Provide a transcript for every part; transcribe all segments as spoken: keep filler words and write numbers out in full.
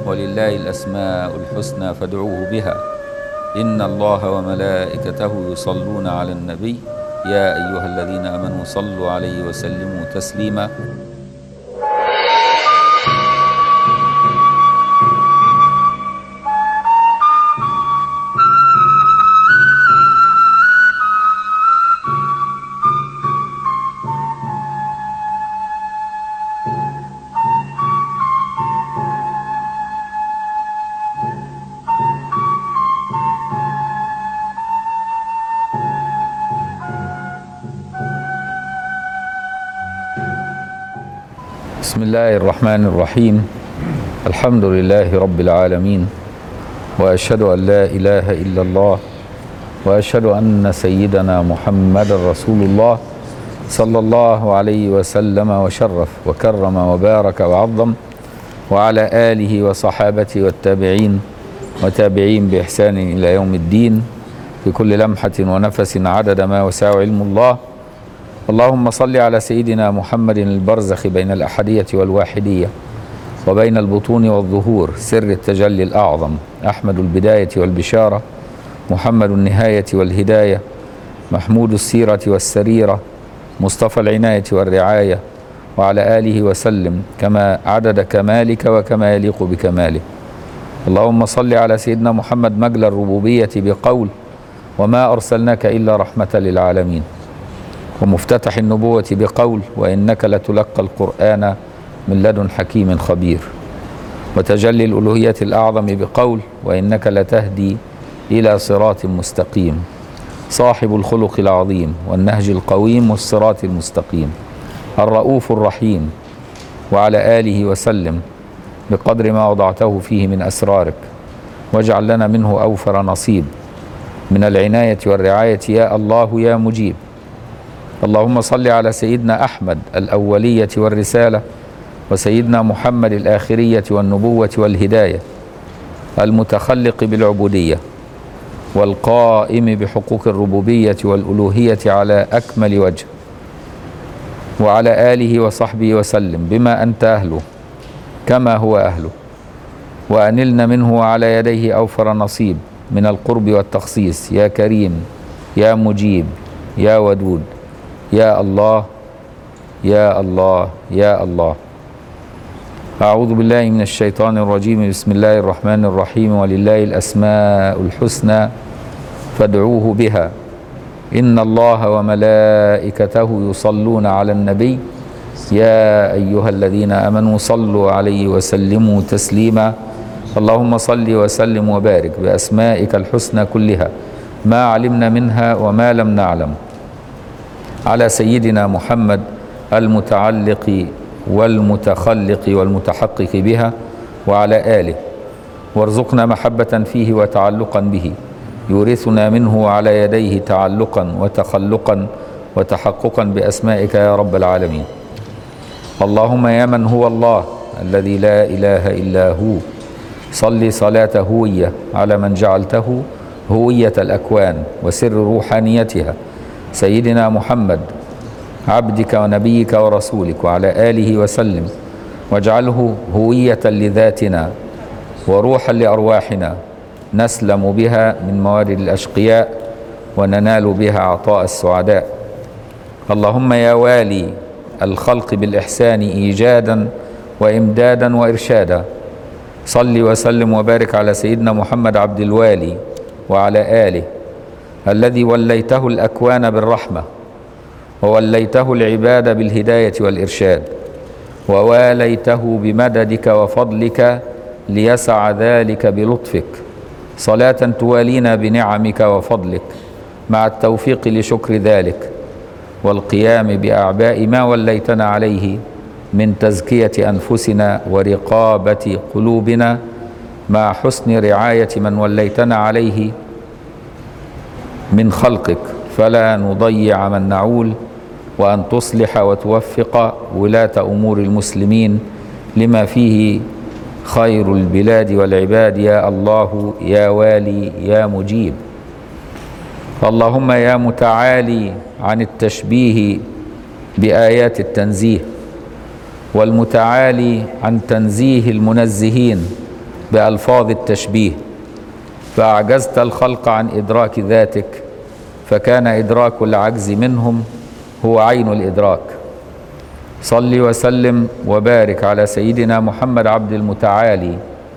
ولله الأسماء الحسنى فادعوه بها إن الله وملائكته يصلون على النبي يا أيها الذين آمنوا صلوا عليه وسلموا تسليما. بسم الله الرحمن الرحيم. الحمد لله رب العالمين، وأشهد أن لا إله إلا الله، وأشهد أن سيدنا محمد رسول الله صلى الله عليه وسلم وشرف وكرم وبارك وعظم، وعلى آله وصحابته والتابعين وتابعين بإحسان إلى يوم الدين في كل لمحة ونفس عدد ما وسع علم الله. اللهم صل على سيدنا محمد البرزخ بين الأحدية والواحدية وبين البطون والظهور، سر التجلي الأعظم، أحمد البداية والبشارة، محمد النهاية والهداية، محمود السيرة والسريرة، مصطفى العناية والرعاية، وعلى آله وسلم كما عدد كمالك وكما يليق بكماله. اللهم صل على سيدنا محمد مجل الربوبية بقول وما أرسلناك إلا رحمة للعالمين، ومفتتح النبوة بقول وإنك لتلقى القرآن من لدن حكيم خبير، وتجلي الألوهية الأعظم بقول وإنك لتهدي إلى صراط مستقيم، صاحب الخلق العظيم والنهج القويم والصراط المستقيم، الرؤوف الرحيم، وعلى آله وسلم بقدر ما وضعته فيه من أسرارك، واجعل لنا منه أوفر نصيب من العناية والرعاية يا الله يا مجيب. اللهم صل على سيدنا أحمد الأولية والرسالة، وسيدنا محمد الآخرية والنبوة والهداية، المتخلق بالعبودية والقائم بحقوق الربوبية والألوهية على أكمل وجه، وعلى آله وصحبه وسلم بما أنت أهله كما هو أهله، وأنلنا منه على يديه أوفر نصيب من القرب والتخصيص يا كريم يا مجيب يا ودود يا الله يا الله يا الله. أعوذ بالله من الشيطان الرجيم. بسم الله الرحمن الرحيم. ولله الأسماء الحسنى فادعوه بها إن الله وملائكته يصلون على النبي يا أيها الذين آمنوا صلوا عليه وسلموا تسليما. اللهم صل وسلم وبارك بأسمائك الحسنى كلها ما علمنا منها وما لم نعلم على سيدنا محمد المتعلق والمتخلق والمتحقق بها وعلى آله، وارزقنا محبة فيه وتعلقا به يورثنا منه على يديه تعلقا وتخلقا وتحققا بأسمائك يا رب العالمين. اللهم يا من هو الله الذي لا إله إلا هو، صل صلاة هوية على من جعلته هوية الأكوان وسر روحانيتها سيدنا محمد عبدك ونبيك ورسولك، وعلى آله وسلم، واجعله هوية لذاتنا وروحا لأرواحنا نسلم بها من موارد الأشقياء وننال بها عطاء السعداء. اللهم يا والي الخلق بالإحسان إيجادا وإمدادا وإرشادا، صل وسلم وبارك على سيدنا محمد عبد الوالي وعلى آله الذي وليته الأكوان بالرحمة، ووليته العباد بالهداية والإرشاد، وواليته بمددك وفضلك ليسع ذلك بلطفك، صلاة توالينا بنعمك وفضلك مع التوفيق لشكر ذلك والقيام بأعباء ما وليتنا عليه من تزكية أنفسنا ورقابة قلوبنا، مع حسن رعاية من وليتنا عليه من خلقك، فلا نضيع من نعول، وأن تصلح وتوفق ولاة أمور المسلمين لما فيه خير البلاد والعباد يا الله يا والي يا مجيب. اللهم يا متعالي عن التشبيه بآيات التنزيه، والمتعالي عن تنزيه المنزهين بألفاظ التشبيه، فأعجزت الخلق عن إدراك ذاتك، فكان إدراك العجز منهم هو عين الإدراك. صل وسلم وبارك على سيدنا محمد عبد المتعالي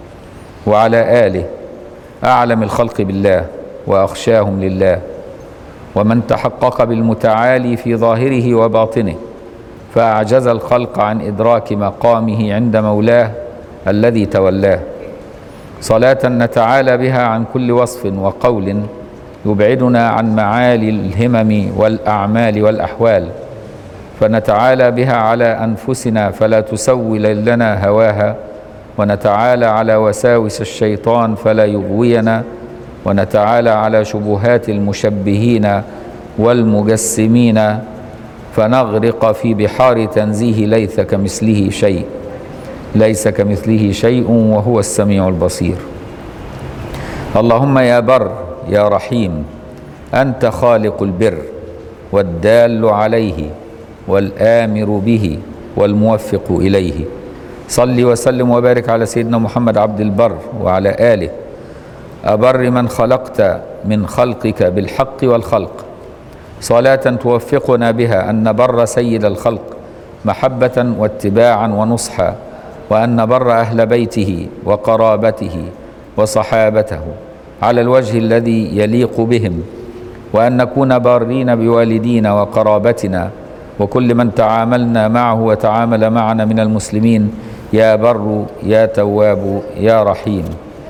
وعلى آله أعلم الخلق بالله وأخشاهم لله، ومن تحقق بالمتعالي في ظاهره وباطنه فأعجز الخلق عن إدراك مقامه عند مولاه الذي تولاه. صلاة نتعالى بها عن كل وصف وقول يبعدنا عن معالي الهمم والأعمال والأحوال، فنتعالى بها على أنفسنا فلا تسول لنا هواها، ونتعالى على وساوس الشيطان فلا يغوينا، ونتعالى على شبهات المشبهين والمجسمين فنغرق في بحار تنزيه ليس كمثله شيء ليس كمثله شيء وهو السميع البصير. اللهم يا بر يا رحيم، أنت خالق البر والدال عليه والآمر به والموفق إليه. صل وسلم وبارك على سيدنا محمد عبد البر وعلى آله أبر من خلقت من خلقك بالحق والخلق، صلاة توفقنا بها أن نبر سيد الخلق محبة واتباعا ونصحا، وأن نبر أهل بيته وقرابته وصحابته على الوجه الذي يليق بهم، وأن نكون بارين بوالدينا وقرابتنا وكل من تعاملنا معه وتعامل معنا من المسلمين، يا بر يا تواب يا رحيم.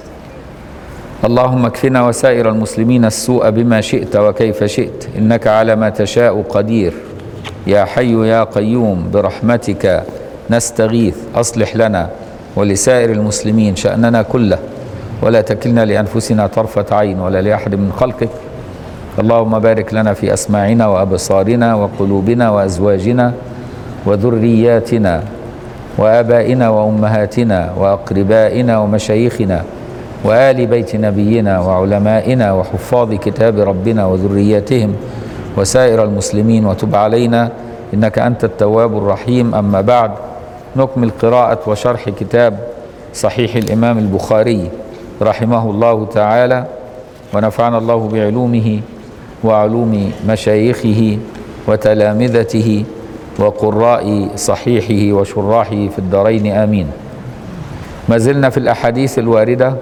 اللهم اكفنا وسائر المسلمين السوء بما شئت وكيف شئت، إنك على ما تشاء قدير. يا حي يا قيوم برحمتك نستغيث، أصلح لنا ولسائر المسلمين شأننا كله، ولا تكلنا لأنفسنا طرفة عين ولا لأحد من خلقك. اللهم بارك لنا في أسماعنا وأبصارنا وقلوبنا وأزواجنا وذرياتنا وآبائنا وأمهاتنا وأقربائنا ومشايخنا وآل بيت نبينا وعلمائنا وحفاظ كتاب ربنا وذرياتهم وسائر المسلمين، وتب علينا إنك أنت التواب الرحيم. أما بعد، نكمل قراءة وشرح كتاب صحيح الإمام البخاري رحمه الله تعالى، ونفعنا الله بعلومه وعلوم مشايخه وتلامذته وقراء صحيحه وشراحه في الدارين آمين. ما زلنا في الأحاديث الواردة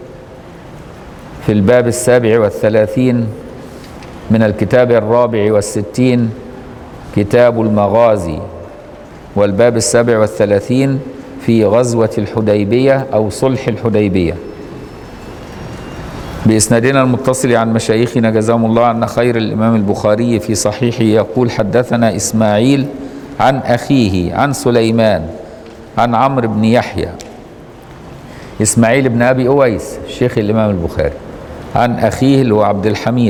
في الباب السابع والثلاثين من الكتاب الرابع والستين، كتاب المغازي، والباب السابع والثلاثين في غزوة الحديبية أو صلح الحديبية، بإسنادنا المتصل عن مشايخنا جزاهم الله عنا خير. الإمام البخاري في صحيحه يقول: حدثنا إسماعيل عن أخيه عن سليمان عن عمرو بن يحيى. إسماعيل بن أبي أويس شيخ الإمام البخاري، عن أخيه اللي هو عبد الحميد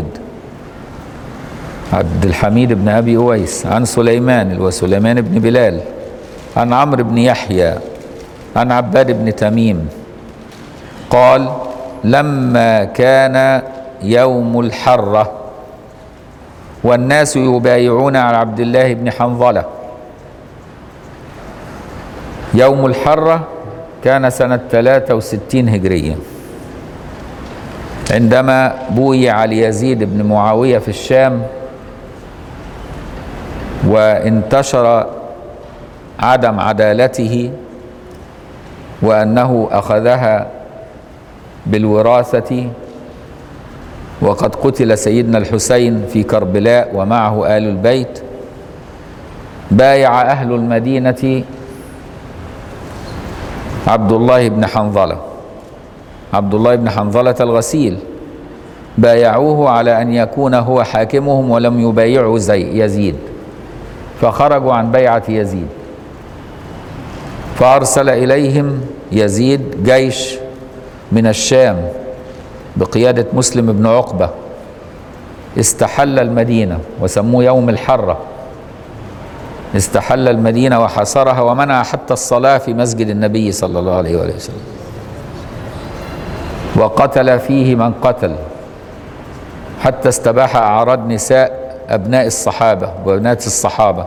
عبد الحميد بن أبي أويس، عن سليمان اللي هو سليمان بن بلال، عن عمرو بن يحيى عن عباد بن تميم قال: لما كان يوم الحرة والناس يبايعون على عبد الله بن حنظلة. يوم الحرة كان سنة ثلاثة وستين هجرية، عندما بويع ليزيد بن معاوية في الشام، وانتشر عدم عدالته وأنه أخذها بالوراثة، وقد قتل سيدنا الحسين في كربلاء ومعه آل البيت. بايع أهل المدينة عبد الله بن حنظلة عبد الله بن حنظلة الغسيل، بايعوه على أن يكون هو حاكمهم ولم يبايعوا زي يزيد، فخرجوا عن بيعة يزيد، فأرسل إليهم يزيد جيش من الشام بقيادة مسلم بن عقبة، استحل المدينة وسموه يوم الحرة. استحل المدينة وحاصرها ومنع حتى الصلاة في مسجد النبي صلى الله عليه وآله وسلم، وقتل فيه من قتل، حتى استباح أعراض نساء أبناء الصحابة وبنات الصحابة،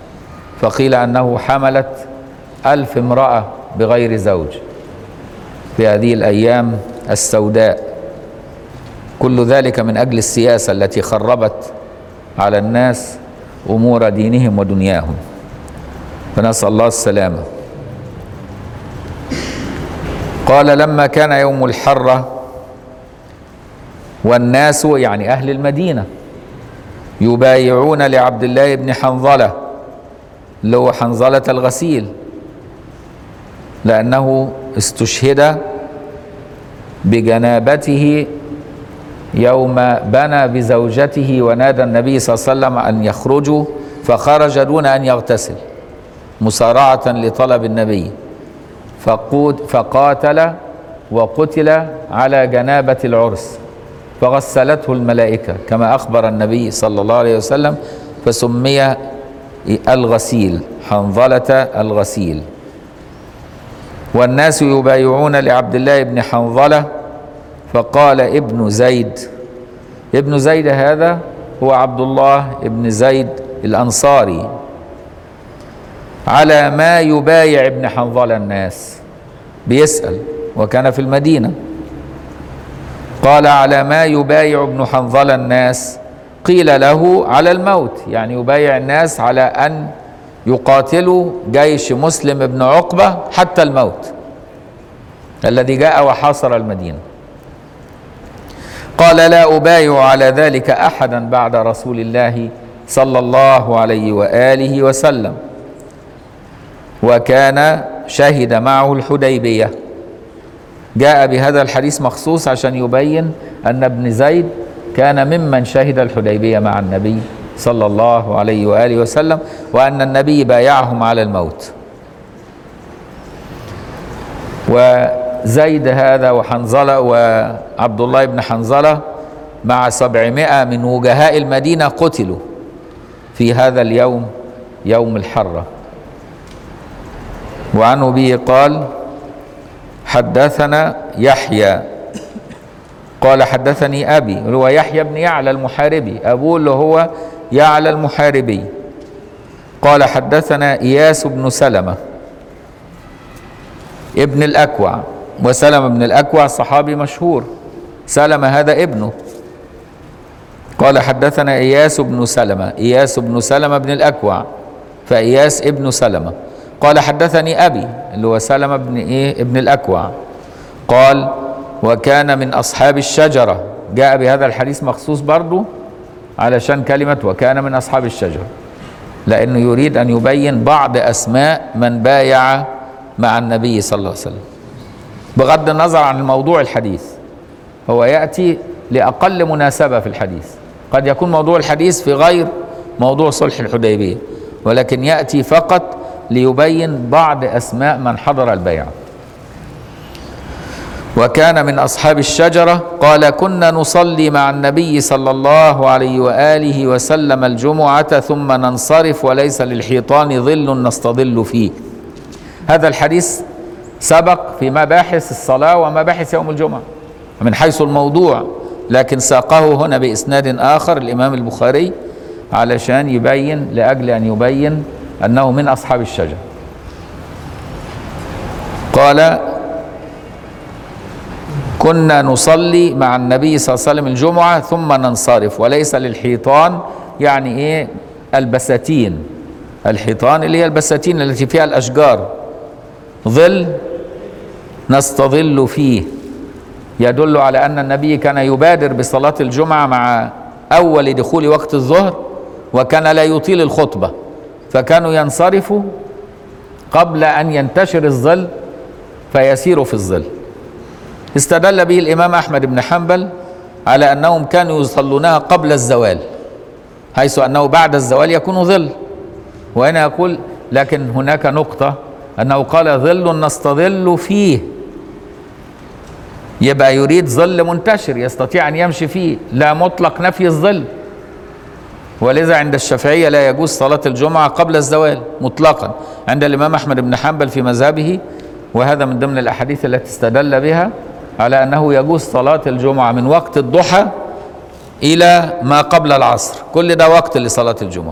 فقيل أنه حملت ألف امرأة بغير زوج، في هذه الأيام السوداء، كل ذلك من أجل السياسة التي خربت على الناس أمور دينهم ودنياهم، فنسأل الله السلامة. قال لما كان يوم الحرة والناس يعني أهل المدينة يبايعون لعبد الله بن حنظلة اللي هو حنظلة الغسيل، لأنه استشهد بجنابته يوم بنى بزوجته ونادى النبي صلى الله عليه وسلم أن يخرجوا، فخرج دون أن يغتسل مسارعة لطلب النبي، فقود فقاتل وقتل على جنابة العرس، فغسلته الملائكة كما أخبر النبي صلى الله عليه وسلم، فسمي الغسيل حنظلة الغسيل. والناس يبايعون لعبد الله بن حنظلة، فقال ابن زيد، ابن زيد هذا هو عبد الله ابن زيد الأنصاري، على ما يبايع ابن حنظلة الناس، بيسأل وكان في المدينة. قال على ما يبايع ابن حنظلة الناس؟ قيل له على الموت، يعني يبايع الناس على أن يقاتلوا جيش مسلم بن عقبة حتى الموت الذي جاء وحاصر المدينة. قال لا أبايع على ذلك أحدا بعد رسول الله صلى الله عليه وآله وسلم، وكان شهد معه الحديبية. جاء بهذا الحديث مخصوص عشان يبين أن ابن زيد كان ممن شهد الحديبية مع النبي صلى الله عليه وآله وسلم، وأن النبي بايعهم على الموت. وزيد هذا وحنظلة وعبد الله بن حنظلة مع سبعمائة من وجهاء المدينة قتلوا في هذا اليوم يوم الحرة. وعنه به قال حدثنا يحيى قال حدثني أبي اللي هو يحيى بن يعلى المحاربي، أبوه اللي هو يعلى المحاربي، قال حدثنا إياس بن سلمة ابن الأكوع، وسلمة بن الأكوع صحابي مشهور، سلمة هذا ابنه. قال حدثنا إياس بن سلمة، إياس بن سلمة بن الأكوع، فإياس ابن سلمة. قال حدثني أبي اللي هو سلمة بن إيه ابن الأكوع، قال وكان من أصحاب الشجرة. جاء بهذا الحديث مخصوص برضو علشان كلمة وكان من أصحاب الشجرة، لأنه يريد أن يبين بعض أسماء من بايع مع النبي صلى الله عليه وسلم بغض النظر عن الموضوع الحديث. هو يأتي لأقل مناسبة في الحديث، قد يكون موضوع الحديث في غير موضوع صلح الحديبية، ولكن يأتي فقط ليبين بعض أسماء من حضر البيعة. وكان من أصحاب الشجرة قال كنا نصلي مع النبي صلى الله عليه وآله وسلم الجمعة ثم ننصرف وليس للحيطان ظل نستظل فيه. هذا الحديث سبق في مباحث الصلاة ومباحث يوم الجمعة من حيث الموضوع، لكن ساقه هنا بإسناد آخر الإمام البخاري علشان يبين، لأجل أن يبين أنه من أصحاب الشجرة. قال كنا نصلي مع النبي صلى الله عليه وسلم الجمعة ثم ننصرف وليس للحيطان، يعني إيه البساتين، الحيطان اللي هي البساتين التي فيها الأشجار، ظل نستظل فيه، يدل على أن النبي كان يبادر بصلاة الجمعة مع أول دخول وقت الظهر، وكان لا يطيل الخطبة، فكانوا ينصرفوا قبل أن ينتشر الظل فيسيروا في الظل. استدل به الإمام أحمد بن حنبل على أنهم كانوا يصلونها قبل الزوال، حيث أنه بعد الزوال يكون ظل. وهنا يقول لكن هناك نقطة، أنه قال ظل نستظل فيه، يبقى يريد ظل منتشر يستطيع أن يمشي فيه، لا مطلق نفي الظل. ولذا عند الشافعية لا يجوز صلاة الجمعة قبل الزوال مطلقا، عند الإمام أحمد بن حنبل في مذهبه، وهذا من ضمن الأحاديث التي استدل بها على أنه يجوز صلاة الجمعة من وقت الضحى إلى ما قبل العصر، كل ده وقت لصلاة الجمعة.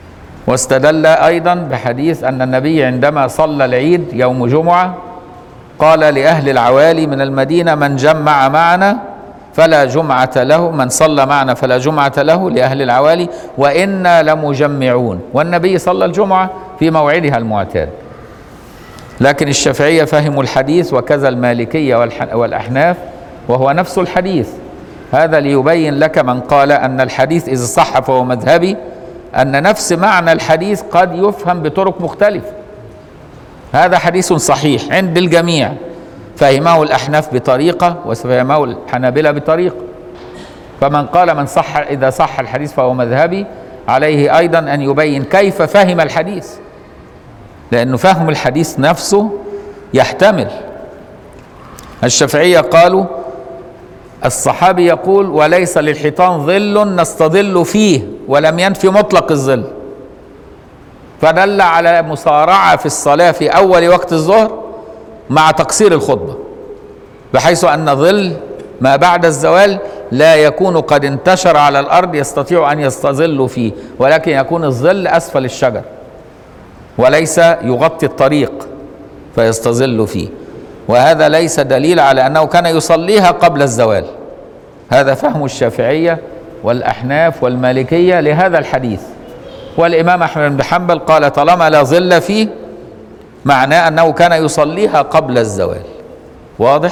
واستدل أيضا بحديث أن النبي عندما صلى العيد يوم جمعة قال لأهل العوالي من المدينة: من جمع معنا فلا جمعة له، من صلى معنا فلا جمعة له لأهل العوالي وإنا لمجمعون. والنبي صلى الجمعة في موعدها المعتاد. لكن الشافعية فهموا الحديث وكذا المالكية والأحناف، وهو نفس الحديث. هذا ليبين لك من قال أن الحديث إذا صح فهو مذهبي، أن نفس معنى الحديث قد يفهم بطرق مختلفة. هذا حديث صحيح عند الجميع، فهمه الأحناف بطريقة وفهمه الحنابلة بطريقة. فمن قال من صح إذا صح الحديث فهو مذهبي، عليه أيضا أن يبين كيف فهم الحديث، لأنه فهم الحديث نفسه يحتمل. الشافعية قالوا: الصحابي يقول: وليس للحيطان ظل نستظل فيه، ولم ينفي مطلق الظل، فدل على مسارعة في الصلاة في أول وقت الظهر مع تقصير الخطبة، بحيث أن ظل ما بعد الزوال لا يكون قد انتشر على الأرض يستطيع أن يستظل فيه، ولكن يكون الظل أسفل الشجر وليس يغطي الطريق فيستظل فيه. وهذا ليس دليل على أنه كان يصليها قبل الزوال. هذا فهم الشافعية والأحناف والمالكية لهذا الحديث. والإمام أحمد بن حنبل قال: طالما لا ظل فيه معناه أنه كان يصليها قبل الزوال. واضح؟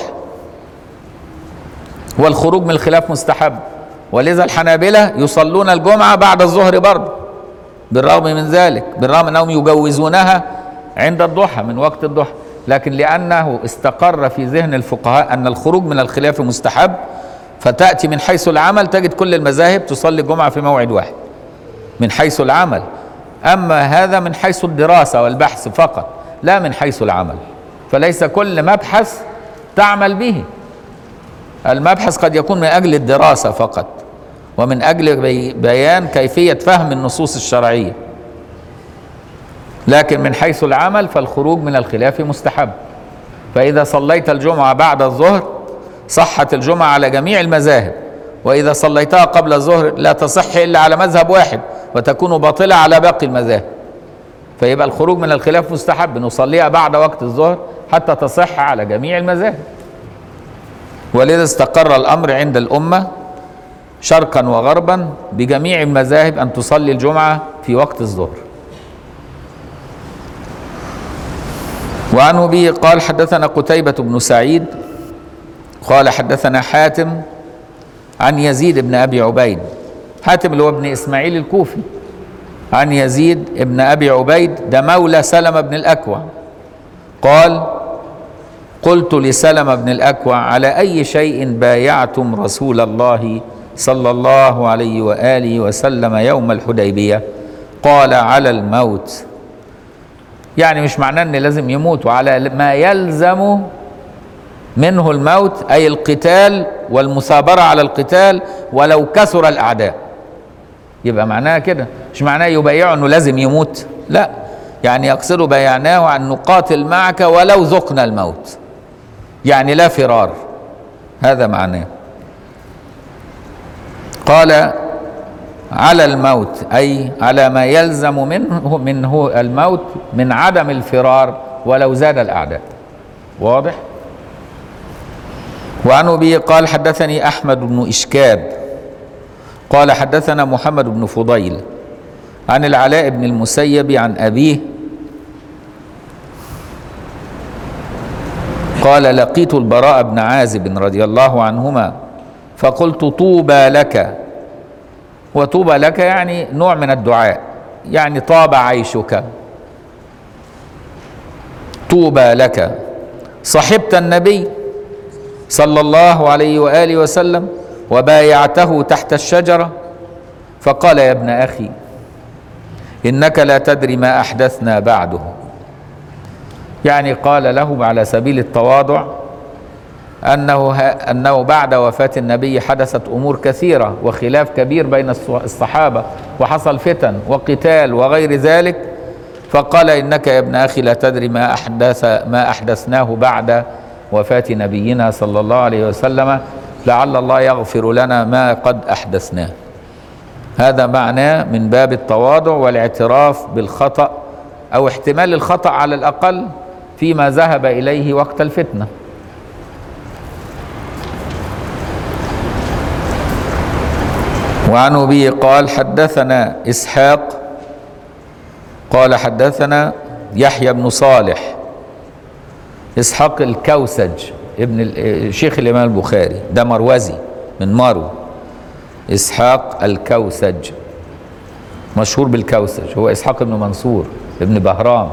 والخروج من الخلاف مستحب، ولذا الحنابلة يصلون الجمعة بعد الظهر برضه بالرغم من ذلك، بالرغم أنهم يجوزونها عند الضحى من وقت الضحى، لكن لأنه استقر في ذهن الفقهاء أن الخروج من الخلاف مستحب، فتأتي من حيث العمل تجد كل المذاهب تصلي الجمعة في موعد واحد من حيث العمل. أما هذا من حيث الدراسة والبحث فقط، لا من حيث العمل. فليس كل مبحث تعمل به، المبحث قد يكون من أجل الدراسة فقط ومن أجل بيان كيفية فهم النصوص الشرعية، لكن من حيث العمل فالخروج من الخلاف مستحب. فإذا صليت الجمعة بعد الظهر صحت الجمعة على جميع المذاهب، وإذا صليتها قبل الظهر لا تصح إلا على مذهب واحد وتكون باطلة على باقي المذاهب. فيبقى الخروج من الخلاف مستحب، نصليها بعد وقت الظهر حتى تصح على جميع المذاهب. ولذا استقر الأمر عند الأمة شرقا وغربا بجميع المذاهب أن تصلي الجمعة في وقت الظهر. وعنه به قال: حدثنا قتيبة بن سعيد قال حدثنا حاتم عن يزيد بن أبي عبيد، حاتم اللي هو ابن إسماعيل الكوفي، عن يزيد بن أبي عبيد ده مولى سلمة بن الأكوع، قال: قلت لسلمة بن الأكوع: على أي شيء بايعتم رسول الله صلى الله عليه وآله وسلم يوم الحديبية؟ قال: على الموت. يعني مش معناه ان لازم يموت، وعلى ما يلزم منه الموت، أي القتال والمثابرة على القتال ولو كثر الأعداء. يبقى معناها كده، مش معناه يبايعه أنه لازم يموت، لا، يعني يقصد بيعناه أن نقاتل معك ولو ذقنا الموت، يعني لا فرار، هذا معناه. قال: على الموت، أي على ما يلزم منه منه الموت من عدم الفرار ولو زاد الأعداء. واضح؟ وعن أبي قال: حدثني أحمد بن إشكاب قال حدثنا محمد بن فضيل عن العلاء بن المسيب عن أبيه قال: لقيت البراء بن عازب رضي الله عنهما فقلت: طوبى لك. وطوبى لك يعني نوع من الدعاء، يعني طاب عيشك، طوبى لك. صحبت النبي صلى الله عليه وآله وسلم وبايعته تحت الشجرة، فقال: يا ابن أخي إنك لا تدري ما أحدثنا بعده. يعني قال له على سبيل التواضع أنه, أنه بعد وفاة النبي حدثت أمور كثيرة وخلاف كبير بين الصحابة، وحصل فتن وقتال وغير ذلك، فقال: إنك يا ابن أخي لا تدري ما أحدث ما أحدثناه بعد وفاة نبينا صلى الله عليه وسلم، لعل الله يغفر لنا ما قد أحدثناه. هذا معناه من باب التواضع والاعتراف بالخطأ أو احتمال الخطأ على الأقل، فيما ذهب إليه وقت الفتنة. وعن أبي قال حدثنا إسحاق قال حدثنا يحيى بن صالح. إسحاق الكوسج ابن شيخ الإمام البخاري، ده مروزي من مارو. إسحاق الكوسج مشهور بالكوسج، هو إسحاق بن منصور ابن بهرام.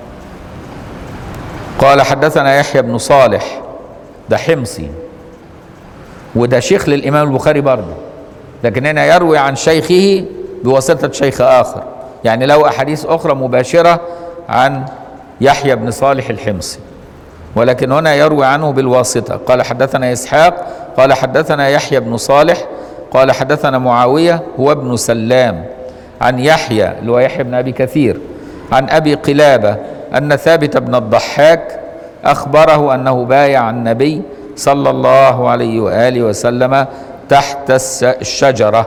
قال حدثنا يحيى بن صالح، ده حمصي وده شيخ للإمام البخاري برضه، لكن هنا يروي عن شيخه بواسطة شيخ آخر، يعني له أحاديث أخرى مباشرة عن يحيى بن صالح الحمصي، ولكن هنا يروي عنه بالواسطة. قال حدثنا إسحاق قال حدثنا يحيى بن صالح قال حدثنا معاوية هو ابن سلام عن يحيى اللي هو يحيى بن أبي كثير عن أبي قلابة أن ثابت بن الضحاك أخبره أنه بايع النبي صلى الله عليه وآله وسلم تحت الشجرة.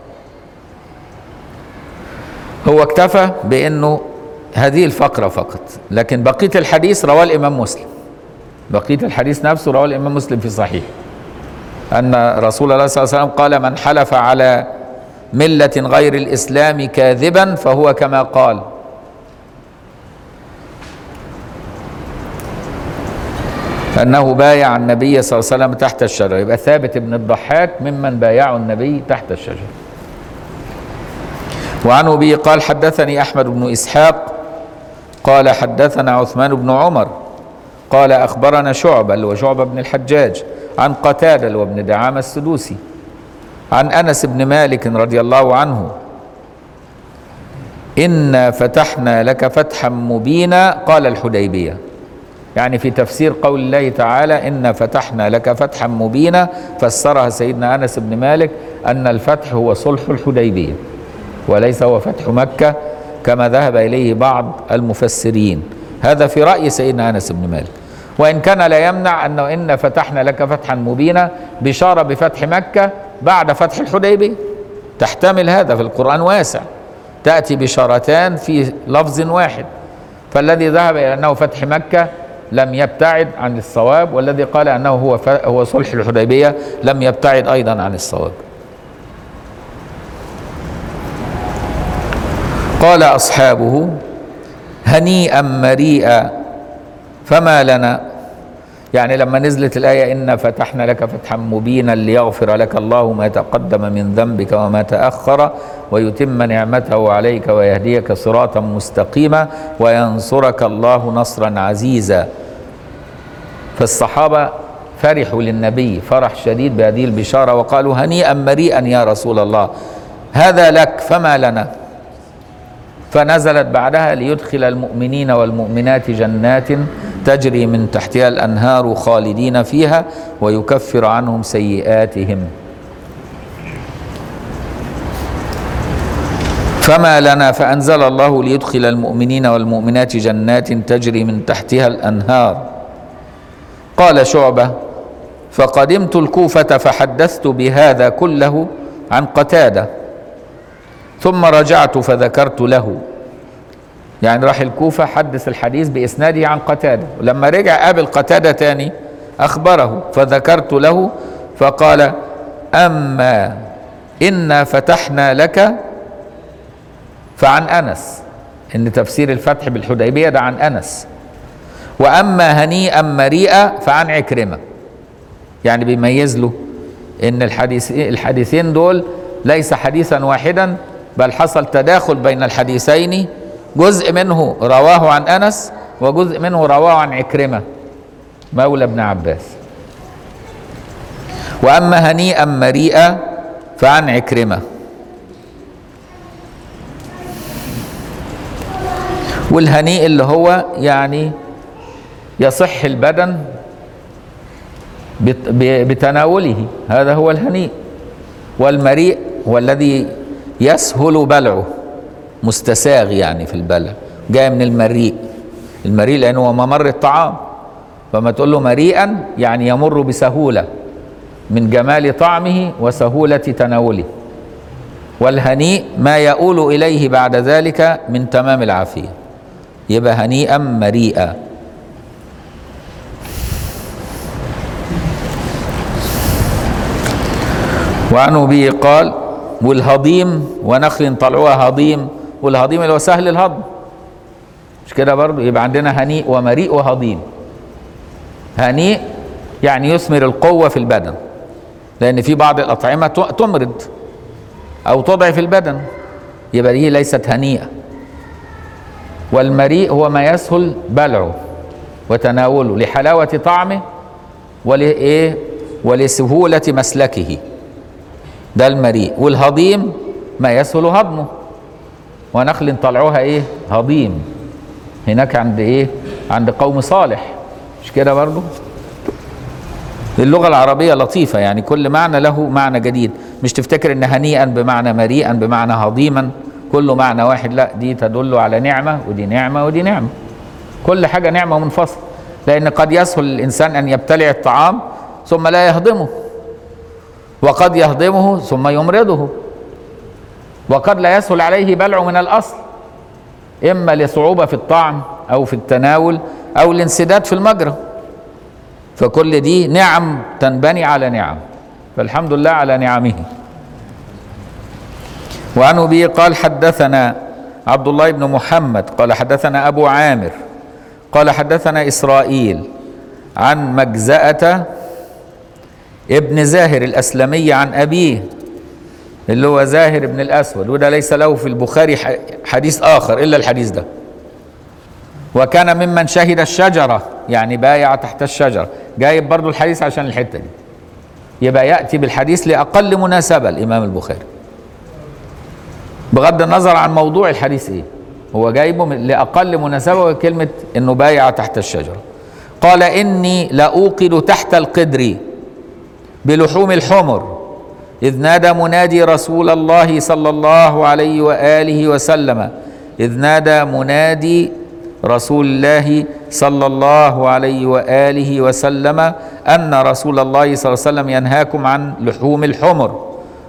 هو اكتفى بأنه هذه الفقرة فقط، لكن بقية الحديث رواه الإمام مسلم، بقية الحديث نفسه رواه الإمام مسلم في صحيح، أن رسول الله صلى الله عليه وسلم قال: من حلف على ملة غير الإسلام كاذبا فهو كما قال. أنه بايع النبي صلى الله عليه وسلم تحت الشجرة، يبقى ثابت بن الضحاك ممن بايعوا النبي تحت الشجرة. وعن أبي قال حدثني أحمد بن إسحاق قال حدثنا عثمان بن عمر قال أخبرنا شعبة اللي هو شعبة بن الحجاج عن قتادة اللي هو ابن دعامة السدوسي عن أنس بن مالك رضي الله عنه: إنا فتحنا لك فتحا مبينا قال الحديبية، يعني في تفسير قول الله تعالى إنا فتحنا لك فتحا مبينا فسرها سيدنا أنس بن مالك أن الفتح هو صلح الحديبية وليس هو فتح مكة كما ذهب إليه بعض المفسرين، هذا في رأي سيدنا أنس بن مالك، وإن كان لا يمنع أنه إن فتحنا لك فتحا مبينا بشارة بفتح مكة بعد فتح الحديبية، تحتمل هذا، في القرآن واسع تأتي بشارتان في لفظ واحد، فالذي ذهب إلى أنه فتح مكة لم يبتعد عن الصواب، والذي قال أنه هو هو صلح الحديبية لم يبتعد أيضا عن الصواب. قال أصحابه: هنيئا مريئا فما لنا، يعني لما نزلت الآية إنا فتحنا لك فتحا مبينا ليغفر لك الله ما تقدم من ذنبك وما تأخر ويتم نعمته عليك ويهديك صراطا مستقيما وينصرك الله نصرا عزيزا، فالصحابة فرحوا للنبي فرح شديد بهذه البشارة وقالوا: هنيئا مريئا يا رسول الله، هذا لك فما لنا. فنزلت بعدها: ليدخل المؤمنين والمؤمنات جنات تجري من تحتها الأنهار خالدين فيها ويكفر عنهم سيئاتهم. فما لنا فأنزل الله: ليدخل المؤمنين والمؤمنات جنات تجري من تحتها الأنهار. قال شعبة: فقدمت الكوفة فحدثت بهذا كله عن قتادة ثم رجعت فذكرت له، يعني راح الكوفة حدث الحديث بإسناده عن قتادة، ولما رجع قابل قتادة تاني أخبره فذكرت له فقال: أما إنا فتحنا لك، فعن أنس، إن تفسير الفتح بالحديبية ده عن أنس، وأما هنيئا مريئا فعن عكرمة، يعني بيميز له إن الحديث الحديثين دول ليس حديثا واحدا، بل حصل تداخل بين الحديثين، جزء منه رواه عن أنس وجزء منه رواه عن عكرمة مولى ابن عباس. وأما هنيئا مريئا فعن عكرمة. والهنيء اللي هو يعني يصح البدن بتناوله، هذا هو الهنيء. والمريء هو الذي يسهل بلعه، مستساغ يعني في البلع، جاي من المريء. المريء لأنه هو ممر الطعام، فما تقول له مريئا يعني يمر بسهولة من جمال طعمه وسهولة تناوله. والهنيء ما يؤول إليه بعد ذلك من تمام العافية، يبقى هنيئا مريئا. وعنه به قال: والهضيم ونخل طلعوها هضيم، والهضيم اللي هو سهل الهضم، مش كده برضه؟ يبقى عندنا هنيء ومريء وهضيم. هنيء يعني يثمر القوة في البدن، لأن في بعض الأطعمة تمرض أو تضعف البدن، يبقى دي ليست هنيئة. والمريء هو ما يسهل بلعه وتناوله لحلاوة طعمه ولإيه ولسهولة مسلكه، ده المريء. والهضيم ما يسهل هضمه. ونخل طلعوها ايه؟ هضيم، هناك عند ايه؟ عند قوم صالح، مش كده برضو؟ اللغة العربية لطيفة، يعني كل معنى له معنى جديد، مش تفتكر ان هنيئا بمعنى مريئا بمعنى هضيما كله معنى واحد، لا، دي تدل على نعمة ودي نعمة ودي نعمة، كل حاجة نعمة منفصلة. لأن قد يسهل الإنسان أن يبتلع الطعام ثم لا يهضمه، وقد يهضمه ثم يمرضه، وقد لا يسهل عليه بلعه من الأصل، إما لصعوبة في الطعم أو في التناول أو الانسداد في المجرى. فكل دي نعم تنبني على نعم، فالحمد لله على نعمه. وعنه به قال: حدثنا عبد الله بن محمد قال حدثنا أبو عامر قال حدثنا إسرائيل عن مجزأة ابن زاهر الأسلمي عن أبيه اللي هو زاهر بن الأسود، وده ليس له في البخاري حديث آخر إلا الحديث ده. وكان ممن شهد الشجرة، يعني بايع تحت الشجرة، جايب برضو الحديث عشان الحتة دي، يبقى يأتي بالحديث لأقل مناسبة الإمام البخاري بغض النظر عن موضوع الحديث إيه، هو جايبه لأقل مناسبة وكلمة إنه بايع تحت الشجرة. قال: إني لأوقد تحت القدر بلحوم الحمر إذ نادى منادي رسول الله صلى الله عليه وآله وسلم إذ نادى منادي رسول الله صلى الله عليه وآله وسلم أن رسول الله صلى الله عليه وسلم ينهاكم عن لحوم الحمر.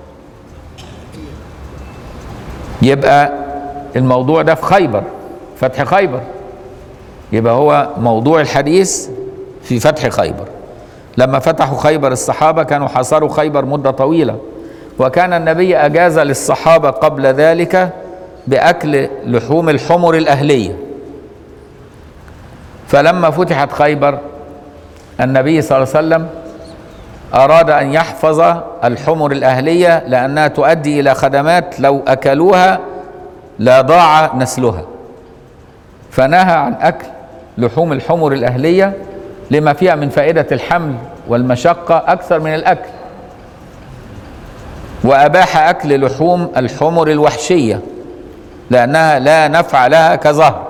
يبقى الموضوع ده في خيبر، فتح خيبر، يبقى هو موضوع الحديث في فتح خيبر. لما فتحوا خيبر الصحابة كانوا حاصروا خيبر مدة طويلة، وكان النبي أجاز للصحابة قبل ذلك بأكل لحوم الحمر الأهلية. فلما فتحت خيبر النبي صلى الله عليه وسلم أراد أن يحفظ الحمر الأهلية لأنها تؤدي إلى خدمات لو أكلوها لا ضاع نسلها، فنهى عن أكل لحوم الحمر الأهلية لما فيها من فائدة الحمل والمشقة أكثر من الأكل، وأباح أكل لحوم الحمر الوحشية لأنها لا نفع لها كظهر.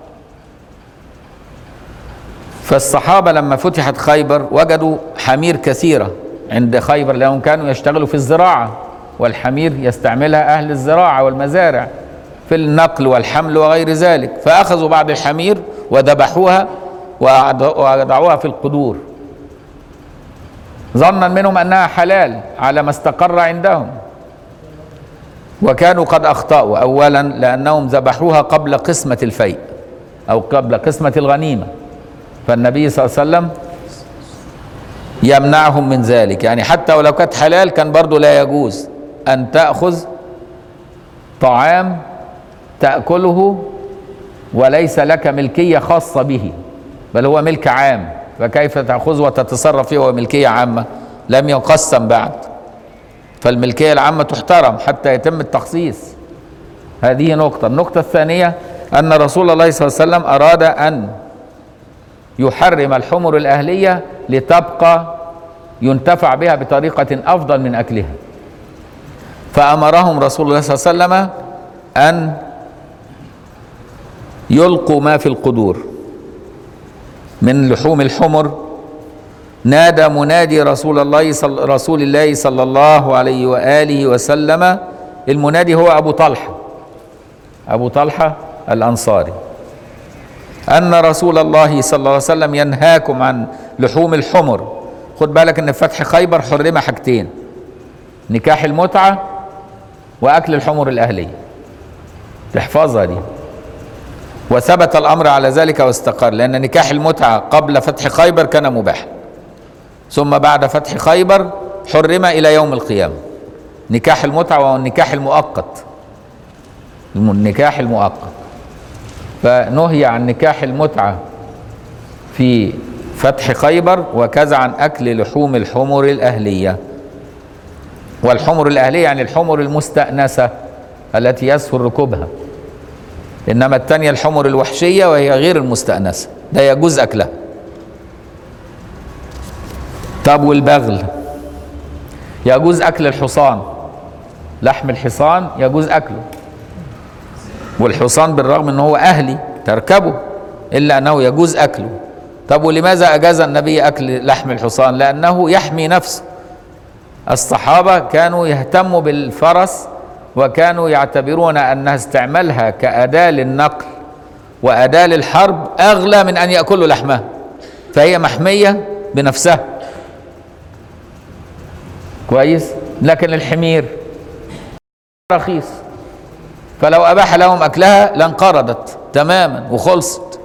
فالصحابة لما فتحت خيبر وجدوا حمير كثيرة عند خيبر، لأنهم كانوا يشتغلوا في الزراعة، والحمير يستعملها أهل الزراعة والمزارع في النقل والحمل وغير ذلك، فأخذوا بعض الحمير وذبحوها ووضعوها في القدور ظنا منهم أنها حلال على ما استقر عندهم، وكانوا قد أخطأوا. أولا لأنهم ذبحوها قبل قسمة الفيء أو قبل قسمة الغنيمة، فالنبي صلى الله عليه وسلم يمنعهم من ذلك، يعني حتى ولو كانت حلال كان برضو لا يجوز أن تأخذ طعام تأكله وليس لك ملكية خاصة به، بل هو ملك عام، فكيف تأخذه وتتصرف فيه وهو ملكية عامة لم يقسم بعد؟ فالملكية العامة تحترم حتى يتم التخصيص. هذه نقطة. النقطة الثانية أن رسول الله صلى الله عليه وسلم أراد أن يحرم الحمر الأهلية لتبقى ينتفع بها بطريقة أفضل من أكلها، فأمرهم رسول الله صلى الله عليه وسلم أن يلقوا ما في القدور من لحوم الحمر. نادى منادي رسول الله صل رسول الله صلى الله عليه وآله وسلم، المنادي هو أبو طلحة أبو طلحة الأنصاري، أن رسول الله صلى الله عليه وسلم ينهاكم عن لحوم الحمر. خد بالك أن في فتح خيبر حرم حاجتين: نكاح المتعة وأكل الحمر الأهلية، تحفظها دي. وثبت الأمر على ذلك واستقر، لأن نكاح المتعة قبل فتح خيبر كان مباحا، ثم بعد فتح خيبر حرم إلى يوم القيامة، نكاح المتعة وهو النكاح المؤقت، النكاح المؤقت. فنهي عن نكاح المتعة في فتح خيبر، وكذا عن أكل لحوم الحمر الأهلية. والحمر الأهلية يعني الحمر المستأنسة التي يسهل ركوبها، إنما الثانية الحمر الوحشية وهي غير المستأنسة لا يجوز أكلها. طب والبغل؟ يجوز أكل الحصان، لحم الحصان يجوز أكله، والحصان بالرغم أنه هو أهلي تركبه إلا أنه يجوز أكله. طب ولماذا أجاز النبي أكل لحم الحصان؟ لأنه يحمي نفسه. الصحابة كانوا يهتموا بالفرس، وكانوا يعتبرون أن استعمالها كأداة للنقل وأداة للحرب أغلى من أن يأكلوا لحمها، فهي محمية بنفسها. كويس. لكن الحمير رخيص، فلو أباح لهم أكلها لانقرضت تماما وخلصت.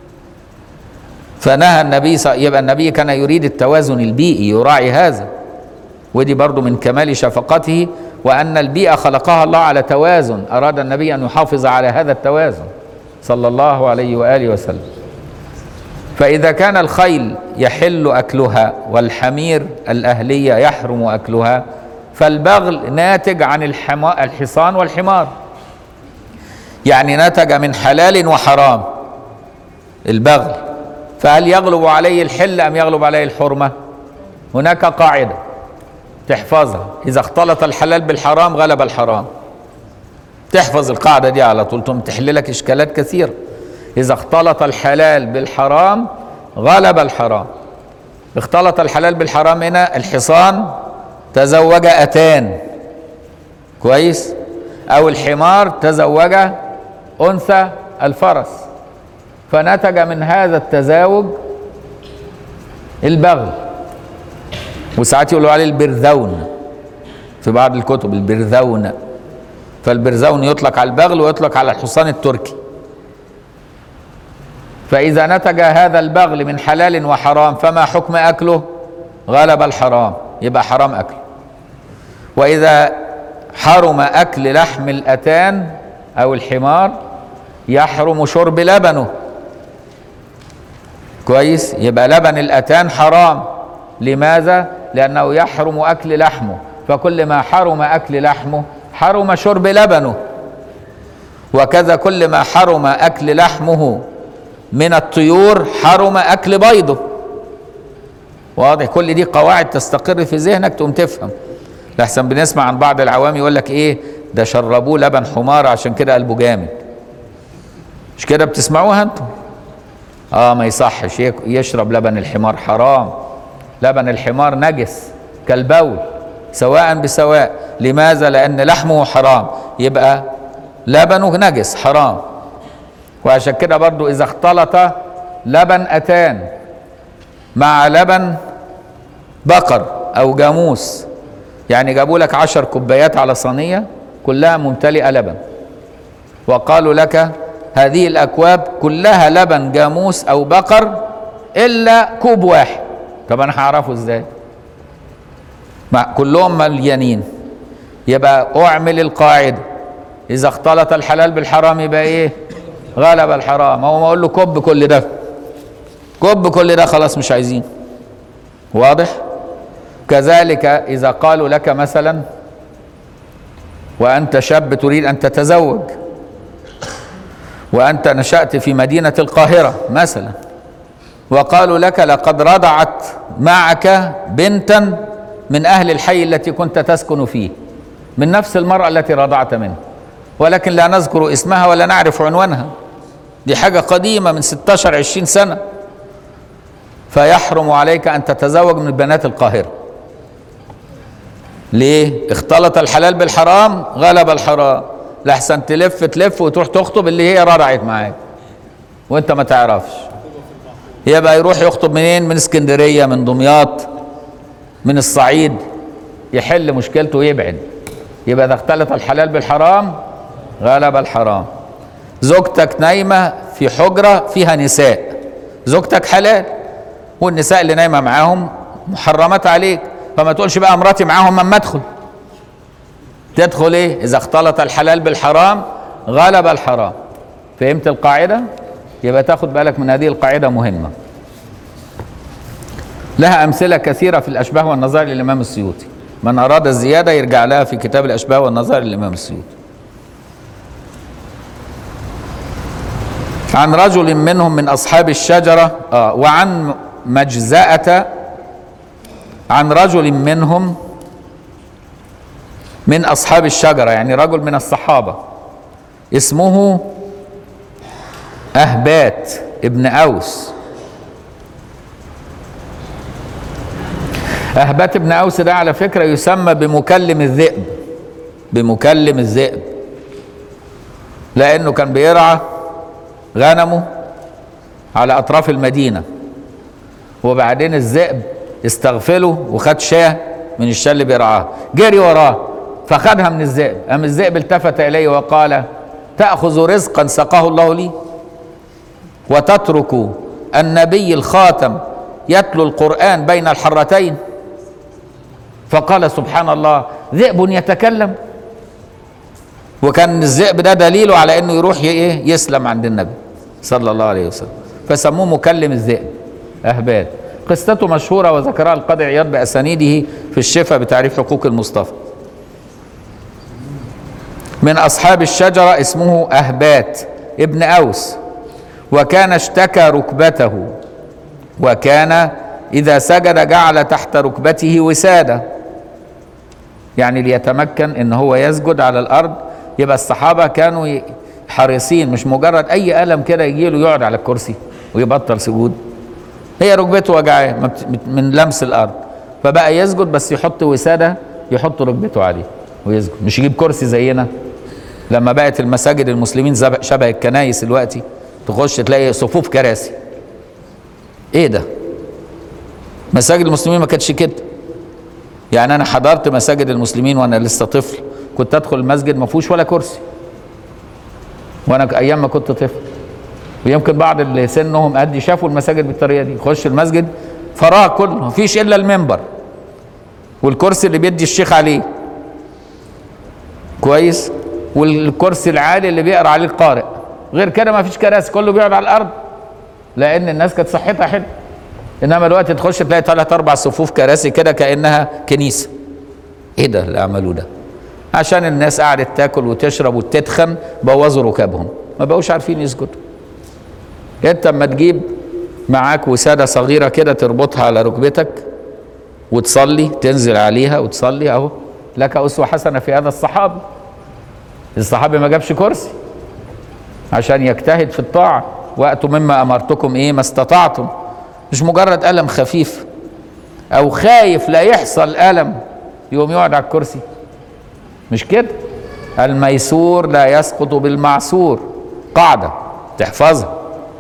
فنهى النبي ص... يبقى النبي كان يريد التوازن البيئي، يراعي هذا، ودي برضو من كمال شفقته، وأن البيئة خلقها الله على توازن، أراد النبي أن يحافظ على هذا التوازن صلى الله عليه وآله وسلم. فإذا كان الخيل يحل أكلها والحمير الأهلية يحرم أكلها، فالبغل ناتج عن الحما... الحصان والحمار، يعني نتج من حلال وحرام البغل. فهل يغلب عليه الحل أم يغلب عليه الحرمة؟ هناك قاعدة تحفظها: إذا اختلط الحلال بالحرام غلب الحرام. تحفظ القاعدة دي على طول، ثم تحل لك إشكالات كثيرة. إذا اختلط الحلال بالحرام غلب الحرام. اختلط الحلال بالحرام هنا الحصان تزوج أتان، كويس، أو الحمار تزوج أنثى الفرس، فنتج من هذا التزاوج البغل، وساعات يقولوا عليه البرذون في بعض الكتب، البرذون. فالبرذون يطلق على البغل ويطلق على الحصان التركي. فإذا نتج هذا البغل من حلال وحرام فما حكم أكله؟ غلب الحرام، يبقى حرام أكله. وإذا حرم أكل لحم الأتان أو الحمار يحرم شرب لبنه، كويس، يبقى لبن الأتان حرام. لماذا؟ لأنه يحرم أكل لحمه، فكل ما حرم أكل لحمه حرم شرب لبنه. وكذا كل ما حرم أكل لحمه من الطيور حرم أكل بيضه. واضح؟ كل دي قواعد تستقر في ذهنك تقوم تفهم. لحسن بنسمع عن بعض العوام يقول لك ايه ده شربوه لبن حمار عشان كده قلبه جامد. مش كده بتسمعوها انتم؟ اه ما يصحش يشرب لبن الحمار، حرام. لبن الحمار نجس كالبول سواء بسواء. لماذا؟ لأن لحمه حرام، يبقى لبنه نجس حرام. وعشان كده برضو إذا اختلط لبن أتان مع لبن بقر أو جاموس، يعني جابوا لك عشر كوبايات على صينية كلها ممتلئة لبن، وقالوا لك هذه الأكواب كلها لبن جاموس أو بقر إلا كوب واحد، طب أنا هعرفه إزاي؟ مع كلهم مليانين. يبقى أعمل القاعدة: إذا اختلط الحلال بالحرام يبقى إيه؟ غلب الحرام. هو ما أقول له كب كل ده، كب كل ده، خلاص مش عايزين. واضح؟ كذلك إذا قالوا لك مثلا وأنت شاب تريد أن تتزوج، وأنت نشأت في مدينة القاهرة مثلا، وقالوا لك لقد رضعت معك بنتا من أهل الحي التي كنت تسكن فيه، من نفس المرأة التي رضعت منها، ولكن لا نذكر اسمها ولا نعرف عنوانها، دي حاجة قديمة من ستاشر عشرين سنة، فيحرم عليك أن تتزوج من بنات القاهرة. ليه؟ اختلط الحلال بالحرام غلب الحرام. لحسن تلف تلف وتروح تخطب اللي هي رضعت معاك وانت ما تعرفش، يبقى يروح يخطب منين؟ من اسكندرية، من دمياط، من الصعيد، يحل مشكلته ويبعد. يبقى اذا اختلط الحلال بالحرام غلب الحرام. زوجتك نايمة في حجرة فيها نساء، زوجتك حلال، والنساء اللي نايمة معاهم محرمات عليك، فما تقولش بقى مراتي معاهم اما ادخل، تدخل ايه؟ اذا اختلط الحلال بالحرام غلب الحرام. فهمت القاعدة؟ يبقى تاخد بالك من هذه القاعدة مهمة. لها امثلة كثيرة في الاشباه والنظائر للامام السيوطي، من اراد الزيادة يرجع لها في كتاب الاشباه والنظائر للامام السيوطي. عن رجل منهم من اصحاب الشجرة آه وعن مجزأة، عن رجل منهم من اصحاب الشجرة، يعني رجل من الصحابة اسمه أهبات ابن أوس. أهبات ابن أوس ده على فكرة يسمى بمكلم الذئب، بمكلم الذئب، لأنه كان بيرعى غنمه على أطراف المدينة، وبعدين الذئب استغفله وخد شاه من الشاه اللي بيرعاها، جري وراه فخدها من الذئب، أم الذئب التفت إليه وقال: تأخذ رزقا سقاه الله لي وتترك النبي الخاتم يتلو القرآن بين الحرتين؟ فقال: سبحان الله، ذئب يتكلم. وكان الذئب ده دليله على انه يروح ايه يسلم عند النبي صلى الله عليه وسلم، فسموه مكلم الذئب أهباد. قصته مشهورة وذكرها القاضي عياض بأسانيده في الشفاء بتعريف حقوق المصطفى. من أصحاب الشجرة اسمه أهبات ابن أوس، وكان اشتكى ركبته، وكان إذا سجد جعل تحت ركبته وسادة، يعني ليتمكن إن هو يسجد على الأرض. يبقى الصحابة كانوا حريصين، مش مجرد أي ألم كده يجيله يقعد على الكرسي ويبطل سجود، هي ركبته وجعاه من لمس الأرض، فبقى يسجد بس يحط وسادة يحط ركبته عليه ويسجد، مش يجيب كرسي زينا. لما بقت المساجد المسلمين شبه الكنايس دلوقتي، تخش تلاقي صفوف كراسي. ايه ده؟ مساجد المسلمين ما كانتش كده. يعني انا حضرت مساجد المسلمين وانا لسه طفل، كنت ادخل المسجد ما فيهوش ولا كرسي، وانا ايام ما كنت طفل. ويمكن بعض اللي سنهم قد شافوا المساجد بالطريقه دي، يخش المسجد فراغ كله، ما فيش الا المنبر والكرسي اللي بيدي الشيخ عليه كويس، والكرسي العالي اللي بيقرا عليه القارئ، غير كده ما فيش كراسي، كله بيقعد على الارض، لان الناس كانت صحتها حلوه. انما دلوقتي تخش تلاقي ثلاث اربع صفوف كراسي كده كانها كنيسه. ايه ده اللي عملوه ده؟ عشان الناس قعدت تاكل وتشرب وتتخن بوظوا ركابهم، ما بقوش عارفين يسجدوا. انت اما تجيب معاك وساده صغيره كده تربطها على ركبتك وتصلي، تنزل عليها وتصلي، اهو لك اسوه حسنه في هذا الصحابي. الصحابي ما جابش كرسي عشان يجتهد في الطاعه، واتوا مما امرتكم ايه ما استطعتم، مش مجرد الم خفيف او خايف لا يحصل الم يقوم يقعد على الكرسي، مش كده. الميسور لا يسقط بالمعسور، قاعده تحفظها،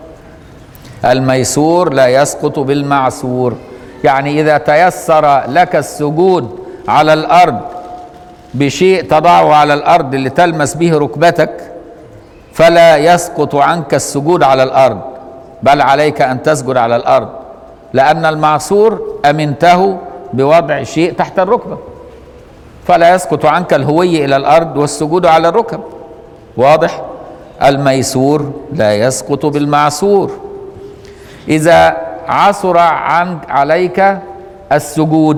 الميسور لا يسقط بالمعسور. يعني اذا تيسر لك السجود على الارض بشيء تضعه على الارض لتلمس به ركبتك، فلا يسقط عنك السجود على الارض، بل عليك ان تسجد على الارض، لان المعصور امنته بوضع شيء تحت الركبه، فلا يسقط عنك الهوي الى الارض والسجود على الركب. واضح؟ الميسور لا يسقط بالمعسور. اذا عثر عنك عليك السجود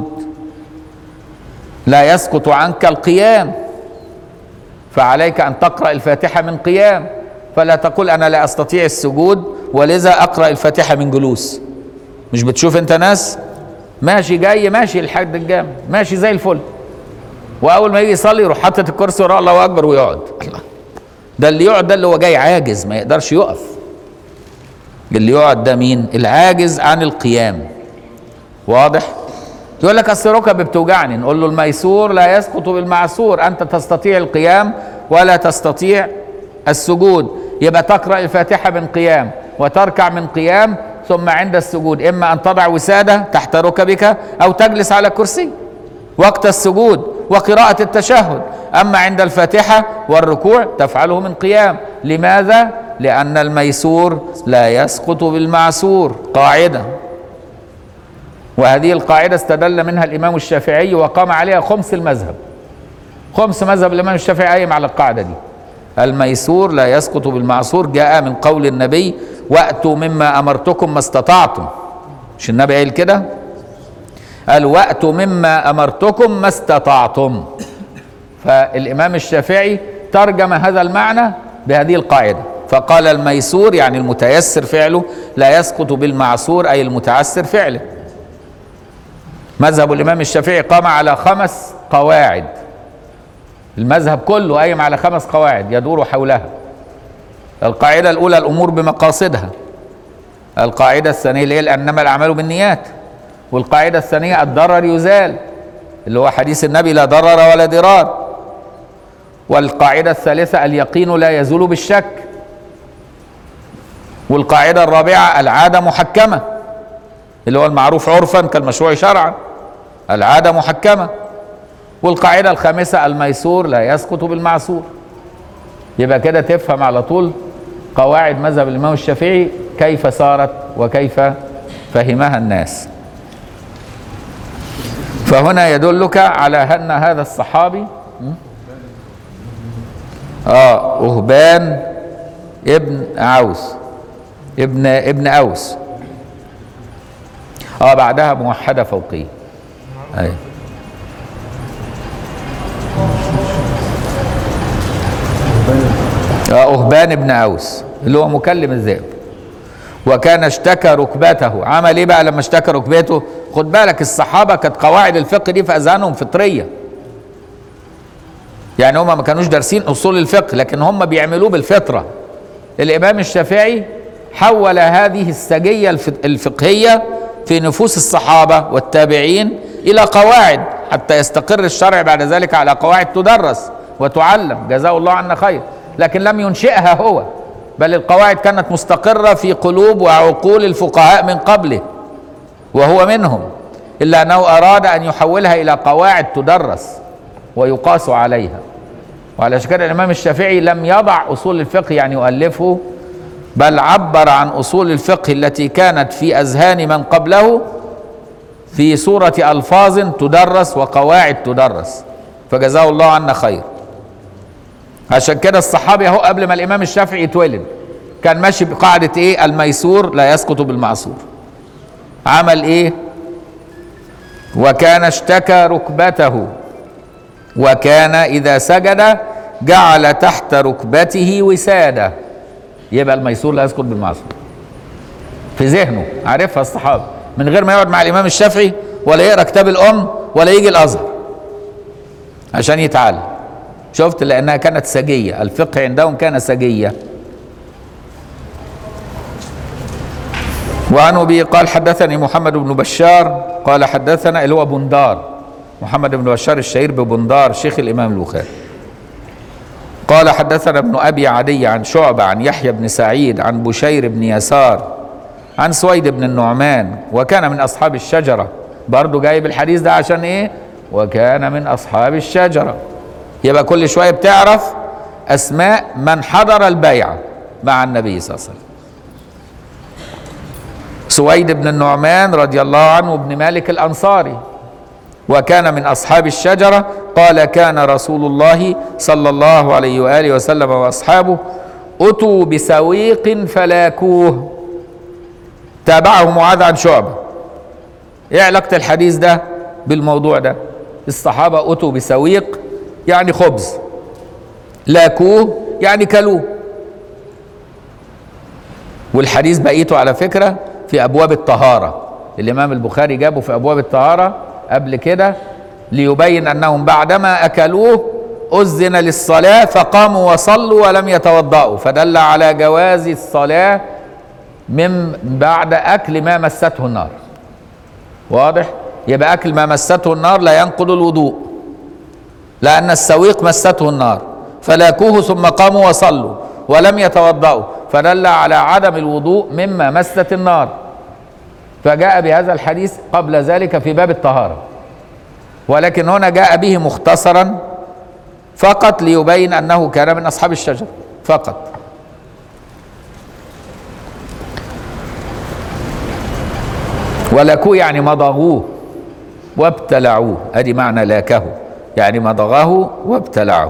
لا يسقط عنك القيام، فعليك ان تقرأ الفاتحة من قيام، فلا تقول انا لا استطيع السجود ولذا اقرأ الفاتحة من جلوس. مش بتشوف انت ناس ماشي جاي ماشي لحد الجامع ماشي زي الفل، واول ما يجي يصلي يروح حاطط الكرسي وراه الله اكبر ويقعد. الله، ده اللي يقعد ده اللي هو جاي عاجز ما يقدرش يقف. اللي يقعد ده مين؟ العاجز عن القيام. واضح؟ يقول لك اصل ركبي بتوجعني، نقول له الميسور لا يسقط بالمعسور، انت تستطيع القيام ولا تستطيع السجود، يبقى تقرأ الفاتحة من قيام وتركع من قيام، ثم عند السجود اما ان تضع وسادة تحت ركبك او تجلس على كرسي وقت السجود وقراءة التشهد. اما عند الفاتحة والركوع تفعله من قيام. لماذا؟ لان الميسور لا يسقط بالمعسور، قاعدة. وهذه القاعدة استدل منها الإمام الشافعي وقام عليها خمس المذهب، خمس مذهب الإمام الشافعي قايم على القاعدة دي. الميسور لا يسقط بالمعسور، جاء من قول النبي وأتوا مما أمرتكم ما استطعتم. مش النبي قايل كده؟ قال وأتوا مما أمرتكم ما استطعتم. فالإمام الشافعي ترجم هذا المعنى بهذه القاعدة، فقال الميسور يعني المتيسر فعله لا يسقط بالمعسور أي المتعسر فعله. مذهب الإمام الشافعي قام على خمس قواعد، المذهب كله قايم على خمس قواعد يدور حولها. القاعدة الأولى الأمور بمقاصدها، القاعدة الثانية اللي هي إنما الأعمال بالنيات، والقاعدة الثانية الضرر يزال اللي هو حديث النبي لا ضرر ولا ضرار، والقاعدة الثالثة اليقين لا يزول بالشك، والقاعدة الرابعة العادة محكمة اللي هو المعروف عرفا كالمشروع شرعا، العادة محكمة، والقاعدة الخامسة الميسور لا يسقط بالمعسور. يبقى كده تفهم على طول قواعد مذهب الإمام الشافعي كيف صارت وكيف فهمها الناس. فهنا يدلك على أن هذا الصحابي اه أهبان ابن عوس ابن ابن أوس اه بعدها موحدة فوقية. ايوه أهبان ابن أوس اللي هو مكلم الذئب. وكان اشتكى ركبته، عمل ايه بقى لما اشتكى ركبته؟ خد بالك الصحابة كانت قواعد الفقه دي في أذهانهم فطرية، يعني هم ما كانوش دارسين أصول الفقه لكن هم بيعملوه بالفطرة. الإمام الشافعي حول هذه السجية الفقهية في نفوس الصحابة والتابعين إلى قواعد حتى يستقر الشرع بعد ذلك على قواعد تدرس وتعلم، جزاه الله عنا خير. لكن لم ينشئها هو، بل القواعد كانت مستقرة في قلوب وعقول الفقهاء من قبله وهو منهم، إلا أنه أراد أن يحولها إلى قواعد تدرس ويقاس عليها. وعلى كده الإمام الشافعي لم يضع أصول الفقه يعني يؤلفه، بل عبر عن أصول الفقه التي كانت في أذهان من قبله في صورة ألفاظ تدرس وقواعد تدرس، فجزاه الله عنا خير. عشان كده الصحابي اهو قبل ما الامام الشافعي يتولد كان ماشي بقاعده ايه؟ الميسور لا يسقط بالمعسور. عمل ايه؟ وكان اشتكى ركبته وكان اذا سجد جعل تحت ركبته وساده. يبقى الميسور لا يسقط بالمعسور في ذهنه، عارفها الصحابه من غير ما يقعد مع الامام الشافعي ولا يقرا كتاب الام ولا يجي الازهر عشان يتعلم. شفت؟ لأنها كانت سجية، الفقه عندهم كان سجية. وعن أبي قال حدثني محمد بن بشار قال حدثنا اللي هو بندار، محمد بن بشار الشهير ببندار شيخ الإمام البخاري، قال حدثنا ابن أبي عدي عن شعبة عن يحيى بن سعيد عن بشير بن يسار عن سويد بن النعمان وكان من أصحاب الشجرة. برضو جايب الحديث ده عشان إيه؟ وكان من أصحاب الشجرة. يبقى كل شوية بتعرف أسماء من حضر البيعة مع النبي صلى الله عليه وسلم. سويد بن النعمان رضي الله عنه ابن مالك الأنصاري وكان من أصحاب الشجرة. قال كان رسول الله صلى الله عليه وآله وسلم وأصحابه أتوا بسويق فلاكوه. تابعه معاذ عن شعبة. إيه علاقة الحديث ده بالموضوع ده؟ الصحابة أتوا بسويق يعني خبز، لاكوه يعني كلوه. والحديث بقيته على فكرة في أبواب الطهارة، الإمام البخاري جابه في أبواب الطهارة قبل كده ليبين أنهم بعدما أكلوه أذن للصلاة فقاموا وصلوا ولم يتوضأوا، فدل على جواز الصلاة من بعد أكل ما مسته النار. واضح؟ يبقى أكل ما مسته النار لا ينقض الوضوء، لأن السويق مسته النار فلاكوه ثم قاموا وصلوا ولم يتوضأوا، فدل على عدم الوضوء مما مست النار، فجاء بهذا الحديث قبل ذلك في باب الطهارة، ولكن هنا جاء به مختصرا فقط ليبين أنه كان من أصحاب الشجر فقط. ولكوه يعني مضغوه وابتلعوه، ادي معنى لاكه، يعني مضغه وابتلعه.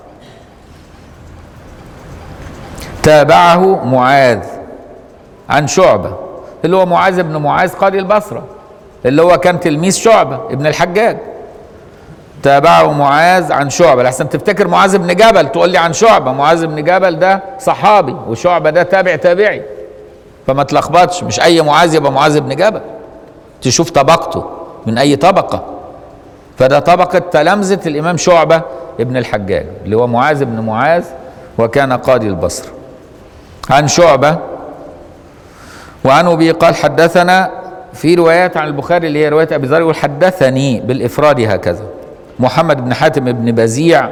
تابعه معاذ عن شعبة، اللي هو معاذ بن معاذ قاضي البصرة، اللي هو كان تلميذ شعبة ابن الحجاج. تابعه معاذ عن شعبة، لحسن تفتكر معاذ بن جبل تقول لي عن شعبة. معاذ بن جبل ده صحابي، وشعبة ده تابع تابعي، فما تلخبطش. مش أي معاذ يبقى معاذ بن جبل، تشوف طبقته من أي طبقة. فده طبقة تلامذة الإمام شعبة ابن الحجاج، اللي هو معاذ بن معاذ، وكان قاضي البصرة. عن شعبة وعن أبي قال حدثنا، في روايات عن البخاري اللي هي رواية أبي ذر يقول حدثني بالإفراد هكذا. محمد بن حاتم بن بزيع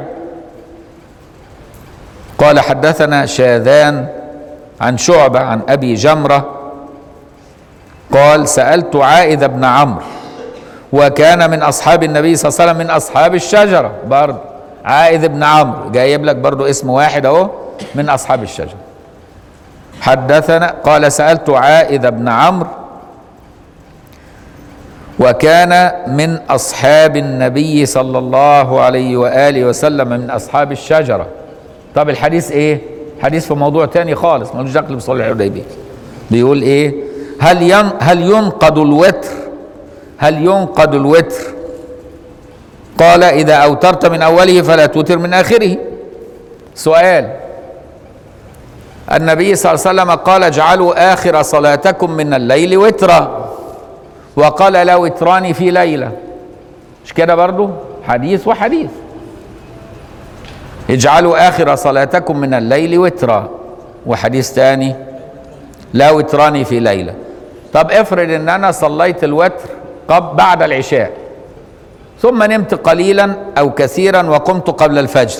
قال حدثنا شاذان عن شعبة عن أبي جمرة قال سألت عائذ بن عمرو، وكان من أصحاب النبي صلى الله عليه وسلم، من أصحاب الشجرة برضه. عائذ بن عمرو جايب لك برضه اسم واحد أهو من أصحاب الشجرة. حدثنا قال سألت عائذ بن عمرو، وكان من أصحاب النبي صلى الله عليه وآله وسلم، من أصحاب الشجرة. طب الحديث إيه؟ حديث في موضوع تاني خالص ملوش دخل بصلح الحديبية. بيقول إيه؟ هل ين هل ينقض الوتر؟ هل ينقض الوتر؟ قال إذا أوترت من أوله فلا توتر من آخره. سؤال. النبي صلى الله عليه وسلم قال اجعلوا آخر صلاتكم من الليل وترا، وقال لا وتران في ليلة. مش كده برضو؟ حديث وحديث. اجعلوا آخر صلاتكم من الليل وترا، وحديث ثاني لا وتران في ليلة. طب افرض ان انا صليت الوتر قبل بعد العشاء، ثم نمت قليلا او كثيرا وقمت قبل الفجر،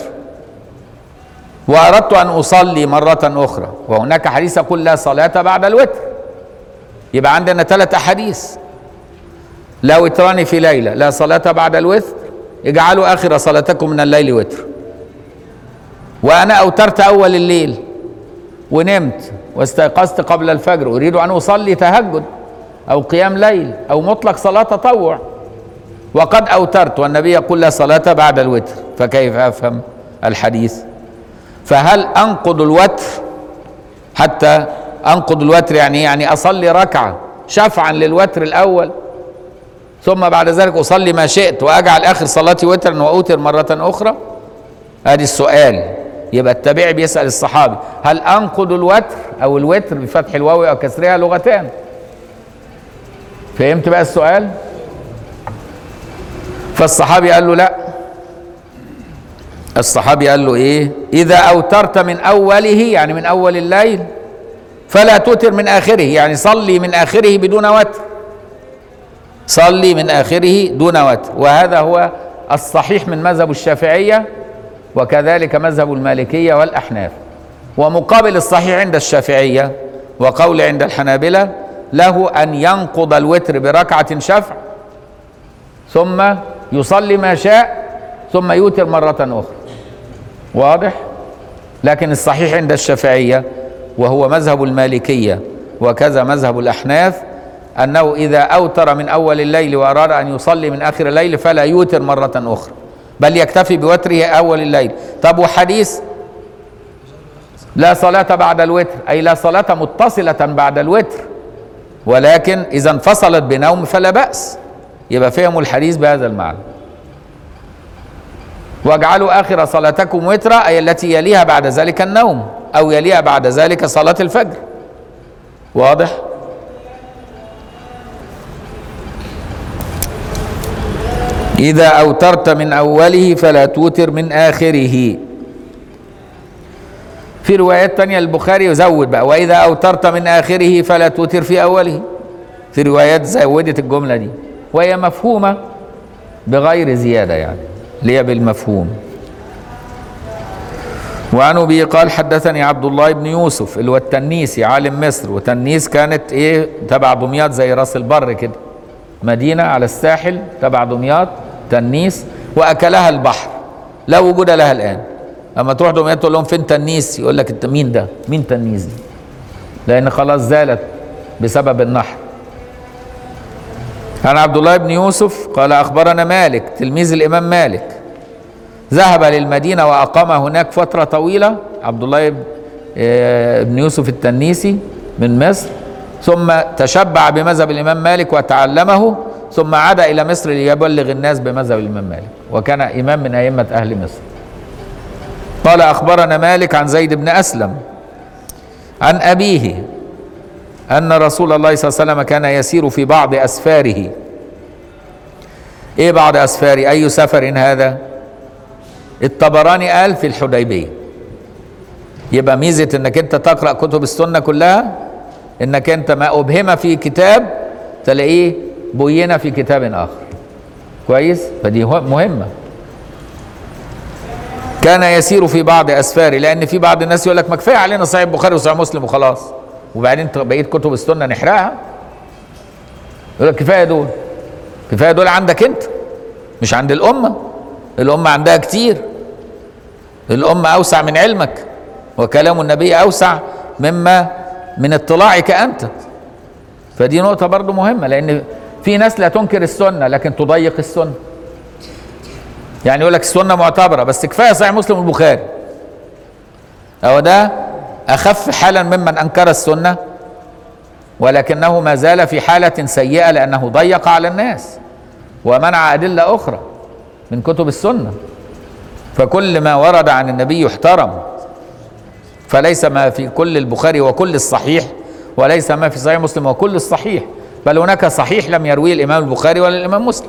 واردت ان اصلي مرة اخرى، وهناك حديث يقول لا صلاة بعد الوتر. يبقى عندنا ثلاث احاديث: لا وتران في ليلة، لا صلاة بعد الوتر، اجعلوا آخر صلاتكم من الليل وتر. وأنا أوترت أول الليل ونمت واستيقظت قبل الفجر، أريد أن أصلي تهجد أو قيام ليل أو مطلق صلاة تطوع، وقد أوترت والنبي يقول لا صلاة بعد الوتر، فكيف أفهم الحديث؟ فهل أنقض الوتر حتى أنقض الوتر يعني يعني أصلي ركعة شفعا للوتر الأول، ثم بعد ذلك أصلي ما شئت وأجعل آخر صلاتي وترا وأوتر مرة أخرى؟ هذا السؤال. يبقى التابعي بيسأل الصحابي هل أنقض الوتر أو الوتر بفتح الواو أو كسرها لغتان. فهمت بقى السؤال؟ فالصحابي قال له لا. الصحابي قال له إيه؟ إذا أوترت من أوله يعني من أول الليل فلا توتر من آخره، يعني صلي من آخره بدون وتر، صلي من آخره دون وتر. وهذا هو الصحيح من مذهب الشافعية، وكذلك مذهب المالكية والأحناف. ومقابل الصحيح عند الشافعية وقول عند الحنابلة له أن ينقض الوتر بركعة شفع، ثم يصلي ما شاء، ثم يوتر مرة أخرى. واضح؟ لكن الصحيح عند الشافعية وهو مذهب المالكية وكذا مذهب الأحناف أنه إذا أوتر من أول الليل وأراد أن يصلي من آخر الليل فلا يوتر مرة أخرى، بل يكتفي بوتره أول الليل. طب وحديث لا صلاة بعد الوتر أي لا صلاة متصلة بعد الوتر، ولكن إذا انفصلت بنوم فلا بأس. يبقى فهموا الحديث بهذا المعنى. واجعلوا آخر صلاتكم وترا أي التي يليها بعد ذلك النوم، أو يليها بعد ذلك صلاة الفجر. واضح؟ إذا أوترت من أوله فلا توتر من آخره. في روايات تانية البخاري يزود بقى وإذا أوترت من آخره فلا توتر في أوله. في روايات زودت الجملة دي وهي مفهومة بغير زيادة، يعني اللي هي بالمفهوم. وعن أبي قال حدثني عبد الله بن يوسف اللي هو التنيسي عالم مصر، وتنيس كانت إيه تبع دمياط زي راس البر كده، مدينة على الساحل تبع دمياط تنيس، وأكلها البحر لا وجود لها الآن. أما تروح دمياط تقول لهم فين تنيس يقول لك أنت مين ده؟ مين تنيس دي؟ لأن خلاص زالت بسبب النحر. عن عبد الله بن يوسف قال أخبرنا مالك تلميذ الإمام مالك ذهب للمدينة وأقام هناك فترة طويلة، عبد الله بن يوسف التنيسي من مصر، ثم تشبع بمذهب الإمام مالك وتعلمه، ثم عاد إلى مصر ليبلغ الناس بمذهب الإمام مالك، وكان إمام من أئمة أهل مصر. قال أخبرنا مالك عن زيد بن أسلم عن أبيه أن رسول الله صلى الله عليه وسلم كان يسير في بعض أسفاره. إيه بعض أسفاره؟ أي سفر هذا؟ الطبراني قال في الحديبية. يبقى ميزة انك انت تقرأ كتب السنة كلها انك انت ما ابهم في كتاب تلاقيه بين في كتاب اخر. كويس؟ فدي مهمة. كان يسير في بعض اسفاره، لان في بعض الناس يقول لك ما كفايه علينا صحيح البخاري وصحيح مسلم وخلاص، وبعدين بقيه كتب السنة نحرقها. يقول لك كفايه دول، كفايه دول عندك انت مش عند الامة. الامة عندها كتير، الامة اوسع من علمك، وكلام النبي اوسع مما من اطلاعك انت. فدي نقطة برضو مهمة، لان في ناس لا تنكر السنة لكن تضيق السنة. يعني يقول لك السنة معتبرة بس كفاية صحيح مسلم والبخاري، أو ده أخف حالا ممن أنكر السنة، ولكنه ما زال في حالة سيئة لأنه ضيق على الناس ومنع أدلة أخرى من كتب السنة. فكل ما ورد عن النبي يحترم، فليس ما في كل البخاري وكل الصحيح، وليس ما في صحيح مسلم وكل الصحيح، بل هناك صحيح لم يرويه الإمام البخاري ولا الإمام مسلم.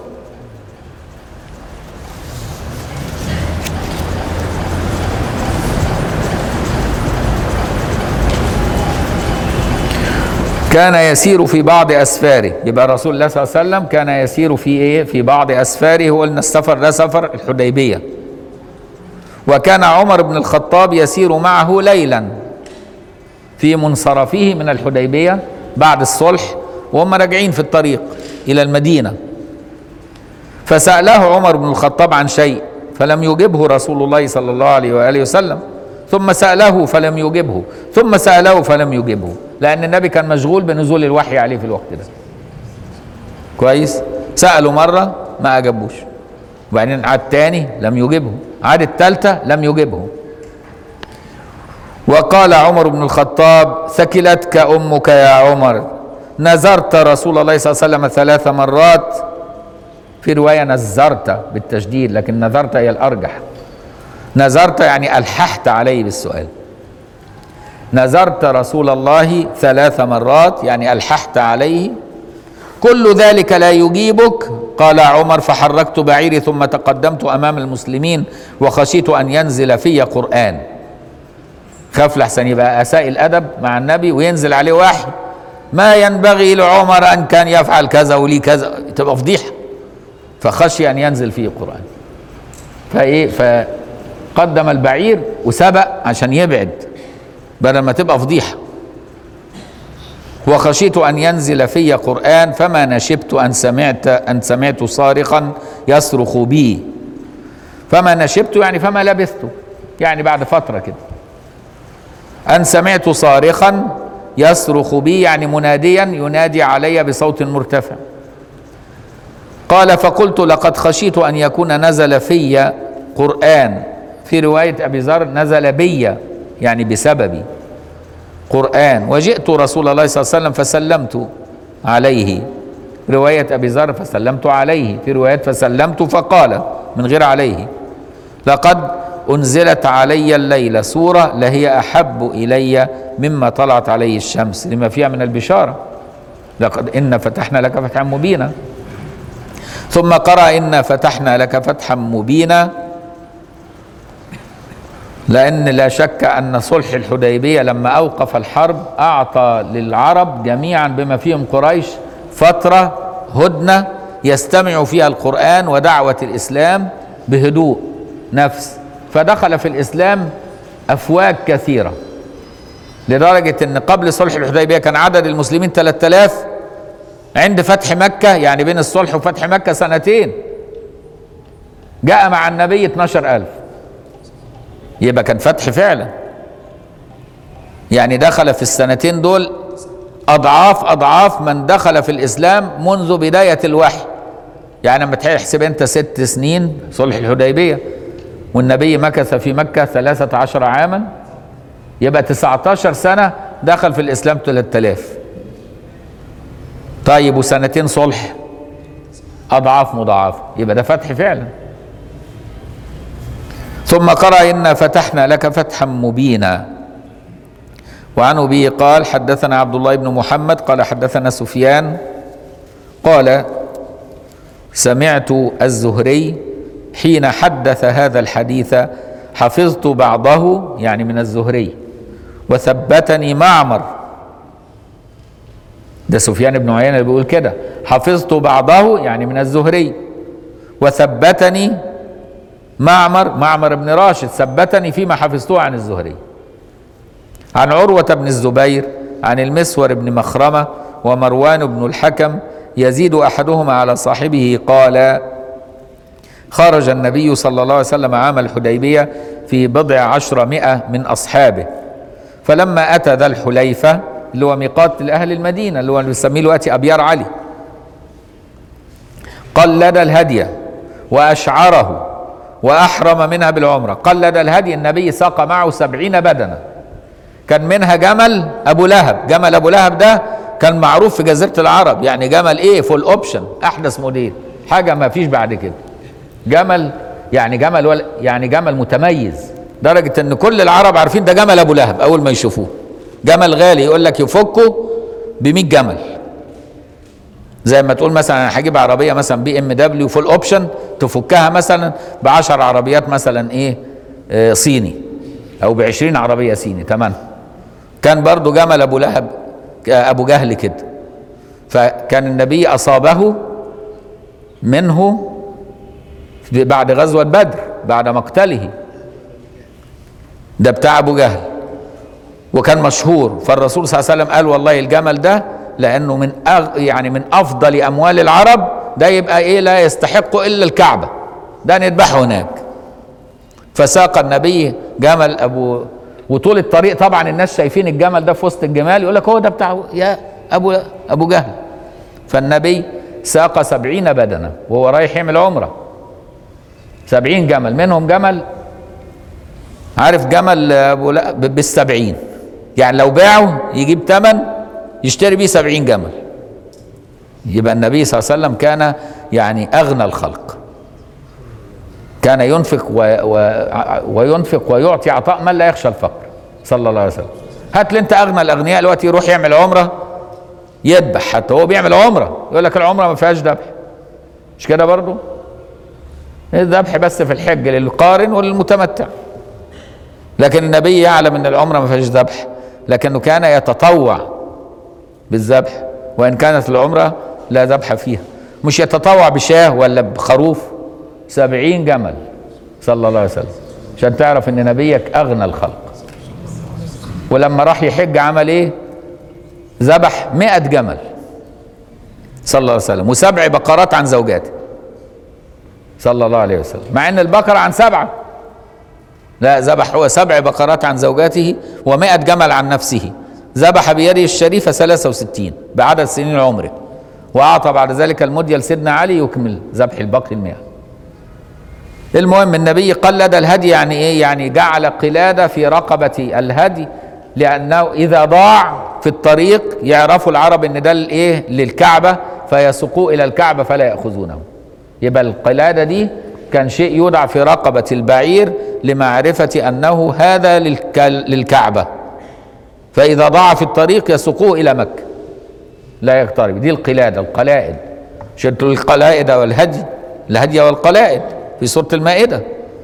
كان يسير في بعض أسفاره، يبقى رسول الله صلى الله عليه وسلم كان يسير في إيه؟ في بعض أسفاره. هو قلنا السفر ده سفر الحديبية. وكان عمر بن الخطاب يسير معه ليلا في منصرفه من الحديبية بعد الصلح، وهم راجعين في الطريق إلى المدينة. فسأله عمر بن الخطاب عن شيء فلم يجبه رسول الله صلى الله عليه وآله وسلم، ثم سأله فلم يجبه، ثم سأله فلم يجبه، لأن النبي كان مشغول بنزول الوحي عليه في الوقت ده. كويس؟ سأله مرة ما أجبوش، وبعدين عاد تاني لم يجبه، عاد التالتة لم يجبه. وقال عمر بن الخطاب: ثكلتك أمك يا عمر، نذرت رسول الله صلى الله عليه وسلم ثلاث مرات. في رواية نذرت بالتشديد، لكن نذرت هي الأرجح. نذرت يعني ألححت عليه بالسؤال. نذرت رسول الله ثلاث مرات يعني ألححت عليه، كل ذلك لا يجيبك. قال عمر: فحركت بعيري ثم تقدمت أمام المسلمين وخشيت أن ينزل في قرآن. خاف لحسن يبقى أساء الأدب مع النبي وينزل عليه وحي ما ينبغي لعمر أن كان يفعل كذا ولي كذا، تبقى فضيحة. فخشي أن ينزل فيه قرآن، فإيه فقدم البعير وسبق عشان يبعد بدل ما تبقى فضيحة. وخشيت أن ينزل في قرآن فما نشبت أن سمعت أن سمعت صارخا يصرخ بي. فما نشبت يعني فما لبثت، يعني بعد فترة كده. أن سمعت صارخا يصرخ بي يعني مناديا ينادي علي بصوت مرتفع. قال: فقلت: لقد خشيت أن يكون نزل في قرآن. في رواية أبي ذر نزل بي يعني بسببي قرآن. وجئت رسول الله صلى الله عليه وسلم فسلمت عليه. رواية أبي ذر فسلمت عليه، في روايات فسلمت فقال من غير عليه: لقد أنزلت علي الليلة سورة لهي أحب إلي مما طلعت عليه الشمس، لما فيها من البشارة. لقد إن فتحنا لك فتحا مبينا. ثم قرأ: إن فتحنا لك فتحا مبينا، لأن لا شك أن صلح الحديبية لما أوقف الحرب أعطى للعرب جميعا بما فيهم قريش فترة هدنة يستمع فيها القرآن ودعوة الإسلام بهدوء نفس. فدخل في الإسلام أفواج كثيرة، لدرجة أن قبل صلح الحديبية كان عدد المسلمين ثلاثة آلاف، عند فتح مكة يعني بين الصلح وفتح مكة سنتين جاء مع النبي اثناشر ألف. يبقى كان فتح فعلا، يعني دخل في السنتين دول أضعاف أضعاف من دخل في الإسلام منذ بداية الوحي. يعني لما تحسب أنت ست سنين صلح الحديبية والنبي مكث في مكة ثلاثة عشر عاما، يبقى تسعة عشر سنة دخل في الإسلام ثلاثة آلاف. طيب وسنتين صلح أضعاف مضاعفة، يبقى ده فتح فعلا. ثم قرأ إنا فتحنا لك فتحا مبينا. وعن أبي قال حدثنا عبد الله بن محمد قال حدثنا سفيان قال سمعت الزهري حين حدث هذا الحديث حفظت بعضه، يعني من الزهري، وثبتني معمر. ده سفيان بن عيينة اللي بيقول كده، حفظت بعضه يعني من الزهري، وثبتني معمر، معمر بن راشد ثبتني فيما حفظته عن الزهري. عن عروة بن الزبير عن المسور بن مخرمة ومروان بن الحكم يزيد أحدهما على صاحبه قال خرج النبي صلى الله عليه وسلم عام الحديبية في بضع عشر مئة من أصحابه، فلما أتى ذا الحليفة اللي هو ميقات لأهل المدينة اللي هو بنسميه دلوقتي أبيار علي، قلد الهدي وأشعره وأحرم منها بالعمرة. قلد الهدي، النبي ساق معه سبعين بدنة، كان منها جمل أبو لهب. جمل أبو لهب ده كان معروف في جزيرة العرب، يعني جمل إيه، فول أوبشن، أحدث موديل، حاجة ما فيش بعد كده. جمل يعني جمل ولا يعني جمل متميز، درجة إن كل العرب عارفين ده جمل أبو لهب أول ما يشوفوه. جمل غالي، يقول لك يفكه ب مئة جمل. زي ما تقول مثلا انا هجيب عربيه مثلا بي ام دبليو فول اوبشن، تفكها مثلا ب عشر عربيات مثلا ايه آه صيني، او ب عشرين عربيه صيني تمام. كان برضو جمل ابو لهب ابو جهل كده، فكان النبي اصابه منه بعد غزوه بدر بعد مقتله، ده بتاع ابو جهل وكان مشهور. فالرسول صلى الله عليه وسلم قال والله الجمل ده لانه من أغ يعني من افضل اموال العرب، ده يبقى ايه لا يستحق الا الكعبه، ده نذبحه هناك. فساق النبي جمل ابو، وطول الطريق طبعا الناس شايفين الجمل ده في وسط الجمال، يقول لك هو ده بتاع يا ابو ابو جهل. فالنبي ساق سبعين بدنه وهو رايح يعمل عمره، سبعين جمل، منهم جمل عارف جمل ابو بالسبعين، يعني لو باعه يجيب ثمن يشتري بيه سبعين جمل. يبقى النبي صلى الله عليه وسلم كان يعني أغنى الخلق، كان ينفق و و وينفق ويعطي عطاء من لا يخشى الفقر صلى الله عليه وسلم. هات لي انت أغنى الأغنياء دلوقتي يروح يعمل عمرة يذبح، حتى هو بيعمل عمرة يقول لك العمرة ما فيهاش ذبح، مش كده برضو؟ الذبح بس في الحج للقارن وللمتمتع، لكن النبي يعلم ان العمرة ما فيهاش ذبح، لكنه كان يتطوع بالذبح وان كانت العمره لا ذبح فيها. مش يتطوع بشاه ولا بخروف، سبعين جمل صلى الله عليه وسلم، عشان تعرف ان نبيك اغنى الخلق. ولما راح يحج عمل ايه؟ ذبح مئة جمل صلى الله عليه وسلم، وسبع بقرات عن زوجاته صلى الله عليه وسلم، مع ان البقره عن سبعه، لا ذبح هو سبع بقرات عن زوجاته ومئة جمل عن نفسه. ذبح بيده الشريفة ثلاثة وستين بعدد سنين عمره، وأعطى بعد ذلك المدية لسيدنا علي يكمل ذبح الباقي المئة. المهم النبي قلد الهدي، يعني إيه؟ يعني جعل قلادة في رقبة الهدي، لأنه إذا ضاع في الطريق يعرفوا العرب إن ده الإيه للكعبة، فيسوقوه إلى الكعبة فلا يأخذونه. يبقى القلادة دي كان شيء يوضع في رقبة البعير لمعرفة أنه هذا للكعبة، فإذا ضاع في الطريق يسوقوه إلى مكة لا يقترب. دي القلادة، القلائد، شدوا القلائد والهدي، الهدي والقلائد في سورة المائدة.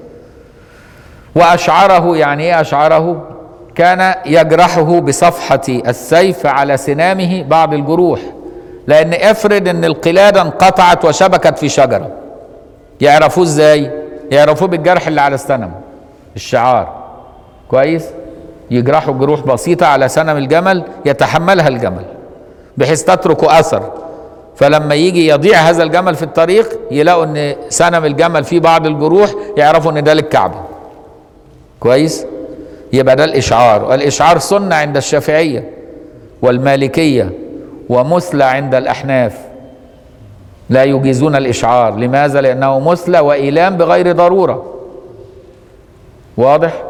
وأشعره، يعني إيه أشعره؟ كان يجرحه بصفحة السيف على سنامه بعض الجروح، لأن افرض أن القلادة انقطعت وشبكت في شجرة، يعرفوه إزاي؟ يعرفوه بالجرح اللي على السنم، الشعار كويس، يجرحوا جروح بسيطة على سنم الجمل يتحملها الجمل بحيث تترك أثر، فلما يجي يضيع هذا الجمل في الطريق يلاقوا ان سنم الجمل فيه بعض الجروح، يعرفوا ان ده للكعبة كويس. يبقى ده الإشعار، والإشعار سنة عند الشافعية والمالكية ومثلى عند الأحناف، لا يجيزون الإشعار. لماذا؟ لأنه مثلى وإيلام بغير ضرورة، واضح؟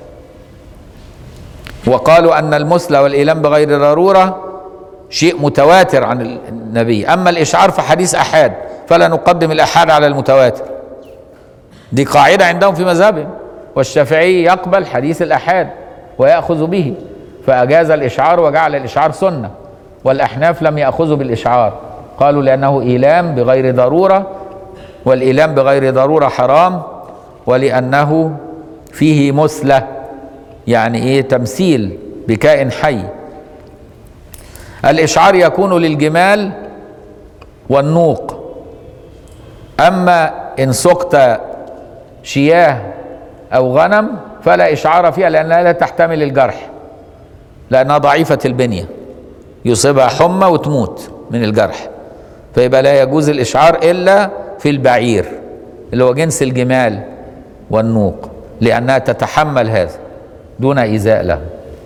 وقالوا أن المثل والإيلام بغير ضرورة شيء متواتر عن النبي، أما الإشعار فحديث أحاد، فلا نقدم الأحاد على المتواتر. دي قاعدة عندهم في مذهبهم. والشافعي يقبل حديث الأحاد ويأخذ به، فأجاز الإشعار وجعل الإشعار سنة. والأحناف لم يأخذوا بالإشعار، قالوا لأنه إيلام بغير ضرورة، والإيلام بغير ضرورة حرام، ولأنه فيه مثلة، يعني إيه؟ تمثيل بكائن حي. الإشعار يكون للجمال والنوق، أما إن سقت شياه أو غنم فلا إشعار فيها، لأنها لا تحتمل الجرح، لأنها ضعيفة البنية، يصيبها حمى وتموت من الجرح، فيبقى لا يجوز الإشعار إلا في البعير اللي هو جنس الجمال والنوق، لأنها تتحمل هذا دون إيذاء له.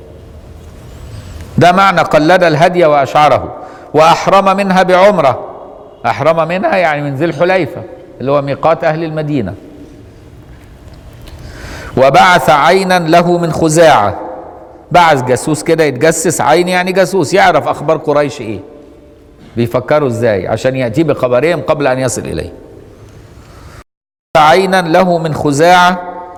ده معنى قلد الهدي وأشعره. وأحرم منها بعمرة، أحرم منها يعني من ذي الحليفة اللي هو ميقات أهل المدينة. وبعث عينا له من خزاعة، بعث جاسوس كده يتجسس، عين يعني جاسوس يعرف أخبار قريش إيه، بيفكروا إزاي عشان يأتي بخبرهم قبل أن يصل إليه. عينا له من خزاعة.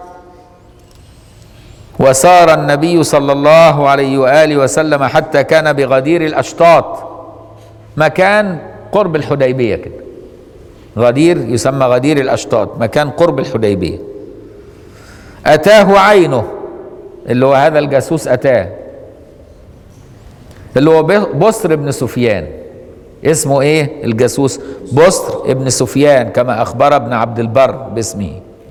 وسار النبي صلى الله عليه وآله وسلم حتى كان بغدير الأشطاط، مكان قرب الحديبية كده، غدير يسمى غدير الأشطاط، مكان قرب الحديبية. أتاه عينه، اللي هو هذا الجاسوس أتاه، اللي هو بصر بن سفيان. اسمه ايه الجاسوس؟ بصر ابن سفيان، كما أخبر ابن عبد البر باسمه.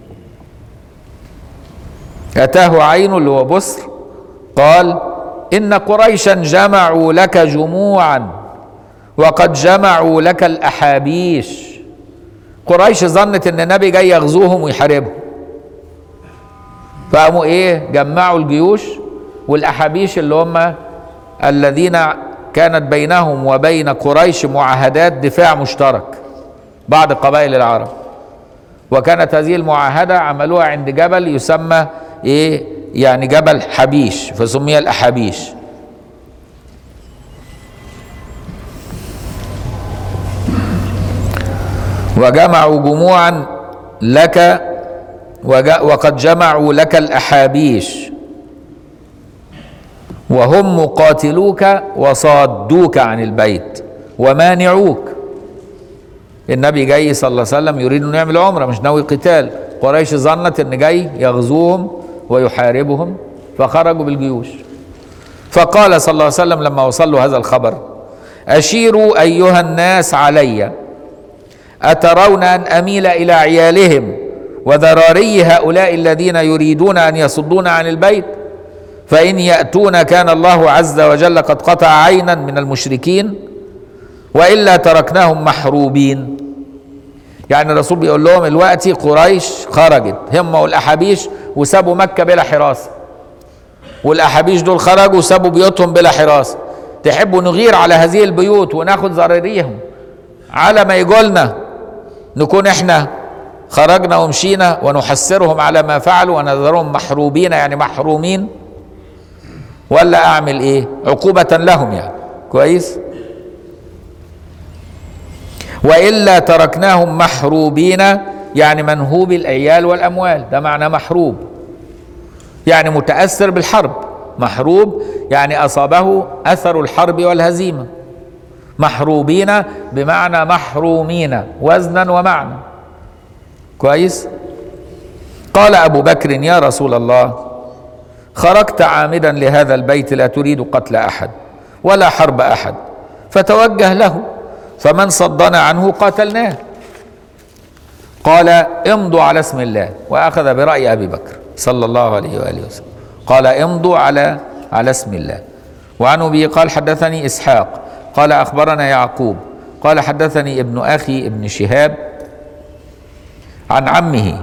أتاه عين اللي هو بصر، قال: إن قريشا جمعوا لك جموعا وقد جمعوا لك الأحابيش. قريش ظنت إن النبي جاي يغزوهم ويحاربهم، فقاموا إيه؟ جمعوا الجيوش والأحابيش اللي هم الذين كانت بينهم وبين قريش معاهدات دفاع مشترك، بعض قبائل العرب. وكانت هذه المعاهدة عملوها عند جبل يسمى ايه؟ يعني جبل حبيش، فسمي الأحابيش. وجمعوا جموعا لك وقد جمعوا لك الأحابيش وهم مقاتلوك وصادوك عن البيت ومانعوك. النبي جاي صلى الله عليه وسلم يريد أن يعمل عمرة، مش ناوي قتال. قريش ظنت أن جاي يغزوهم ويحاربهم، فخرجوا بالجيوش. فقال صلى الله عليه وسلم لما وصل له هذا الخبر: أشيروا أيها الناس علي، أترون أن أميل إلى عيالهم وذراري هؤلاء الذين يريدون أن يصدون عن البيت؟ فإن يأتون كان الله عز وجل قد قطع عينا من المشركين، وإلا تركناهم محروبين. يعني الرسول بيقول لهم الوقت قريش خرجت هم والأحابيش وسابوا مكة بلا حراسة، والأحابيش دول خرجوا وسابوا بيوتهم بلا حراسة. تحبوا نغير على هذه البيوت وناخد ذراريهم على ما يقولنا نكون احنا خرجنا ومشينا ونحسرهم على ما فعلوا ونذرهم محروبين يعني محرومين، ولا أعمل إيه؟ عقوبة لهم يعني. كويس؟ وإلا تركناهم محروبين يعني منهوب العيال والأموال، ده معنى محروب، يعني متأثر بالحرب. محروب يعني أصابه أثر الحرب والهزيمة. محروبين بمعنى محرومين وزنا ومعنى. كويس؟ قال أبو بكر: يا رسول الله، خرجت عامدا لهذا البيت لا تريد قتل أحد ولا حرب أحد، فتوجه له، فمن صدنا عنه قاتلناه. قال: امضوا على اسم الله، وأخذ برأي أبي بكر صلى الله عليه وآله وسلم، قال: امضوا على على اسم الله. وعن أبي قال: حدثني إسحاق قال أخبرنا يعقوب قال حدثني ابن أخي ابن شهاب عن عمه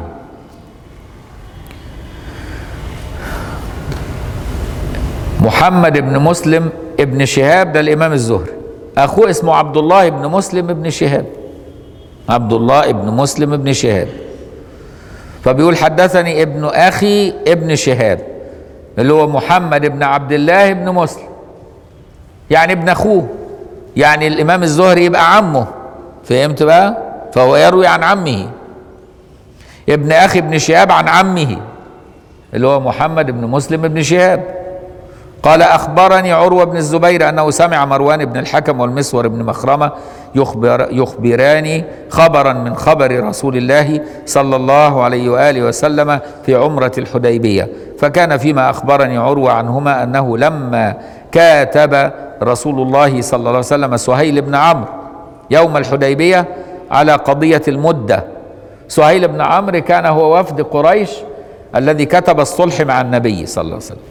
محمد بن مسلم ابن شهاب، ده الإمام الزهري، أخوه اسمه عبد الله بن مسلم ابن شهاب، عبد الله بن مسلم ابن شهاب. فبيقول حدثني ابن اخي ابن شهاب اللي هو محمد بن عبد الله بن مسلم، يعني ابن اخوه، يعني الامام الزهري يبقى عمه، فهمت بقى؟ فهو يروي عن عمه. ابن اخي ابن شهاب عن عمه اللي هو محمد بن مسلم بن شهاب قال اخبرني عروة بن الزبير انه سمع مروان بن الحكم والمسور بن مخرمة يخبر يخبران خبرا من خبر رسول الله صلى الله عليه واله وسلم في عمرة الحديبية، فكان فيما اخبرني عروة عنهما انه لما كاتب رسول الله صلى الله عليه وسلم سهيل بن عمرو يوم الحديبية على قضية المدة. سهيل بن عمرو كان هو وفد قريش الذي كتب الصلح مع النبي صلى الله عليه وسلم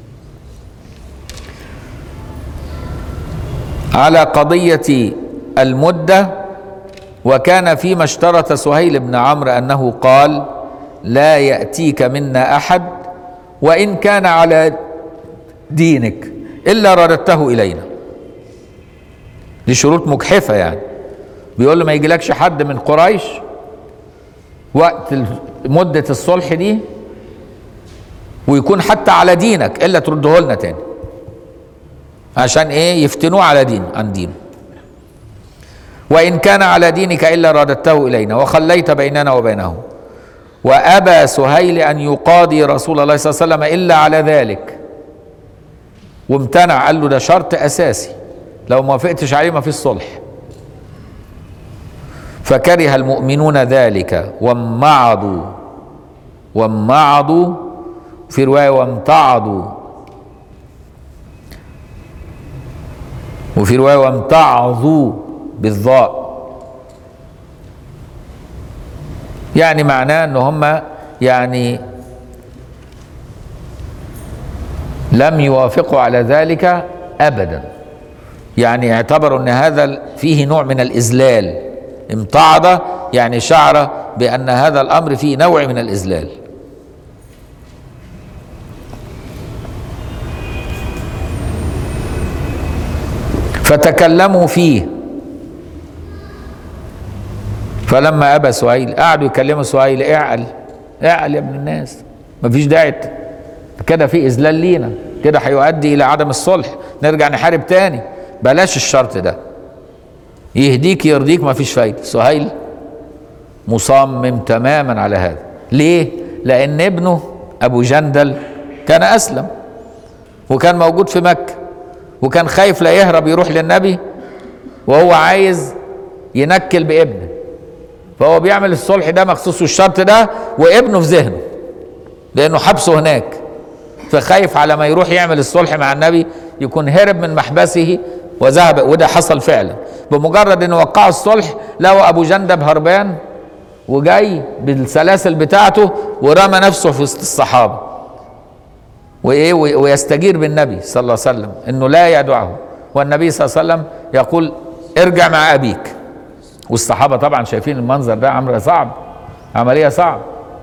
على قضية المدة، وكان فيما اشترط سهيل بن عمرو أنه قال لا يأتيك منا أحد وإن كان على دينك إلا رددته إلينا. دي شروط مجحفة، يعني بيقول له ما يجيلكش حد من قريش وقت مدة الصلح دي ويكون حتى على دينك إلا ترده لنا تاني، عشان ايه؟ يفتنوه على دين عن دينه. وإن كان على دينك إلا رددته إلينا وخليت بيننا وبينه. وأبى سهيل أن يقاضي رسول الله صلى الله عليه وسلم إلا على ذلك، وامتنع، قال له ده شرط أساسي، لو ما وافقتش عليه ما فيش صلح. فكره المؤمنون ذلك وامعضوا وامعضوا في رواية وامتعضوا، وفي رواية وامتعظوا بالضاء، يعني معناه ان هم يعني لم يوافقوا على ذلك ابدا، يعني اعتبروا ان هذا فيه نوع من الاذلال. امتعض يعني شعر بان هذا الامر فيه نوع من الاذلال. فتكلموا فيه، فلما ابى سهيل قعدوا يكلموا سهيل اعقل اعقل يا ابن الناس، مفيش داعي كده، في اذلال لينا كده هيؤدي الى عدم الصلح، نرجع نحارب تاني، بلاش الشرط ده، يهديك يرضيك مفيش فايده. سهيل مصمم تماما على هذا. ليه؟ لان ابنه ابو جندل كان اسلم وكان موجود في مكه، وكان خايف لا يهرب يروح للنبي وهو عايز ينكل بابنه، فهو بيعمل الصلح ده مخصوص الشرط ده وابنه في ذهنه لانه حبسه هناك، فخايف على ما يروح يعمل الصلح مع النبي يكون هرب من محبسه وذهب. وده حصل فعلا، بمجرد ان وقعوا الصلح لقوا ابو جندب هربان وجاي بالسلاسل بتاعته ورمى نفسه في وسط الصحابه وايه ويستجير بالنبي صلى الله عليه وسلم انه لا يدعه، والنبي صلى الله عليه وسلم يقول ارجع مع ابيك. والصحابه طبعا شايفين المنظر ده عمرو صعب، عمليه صعب،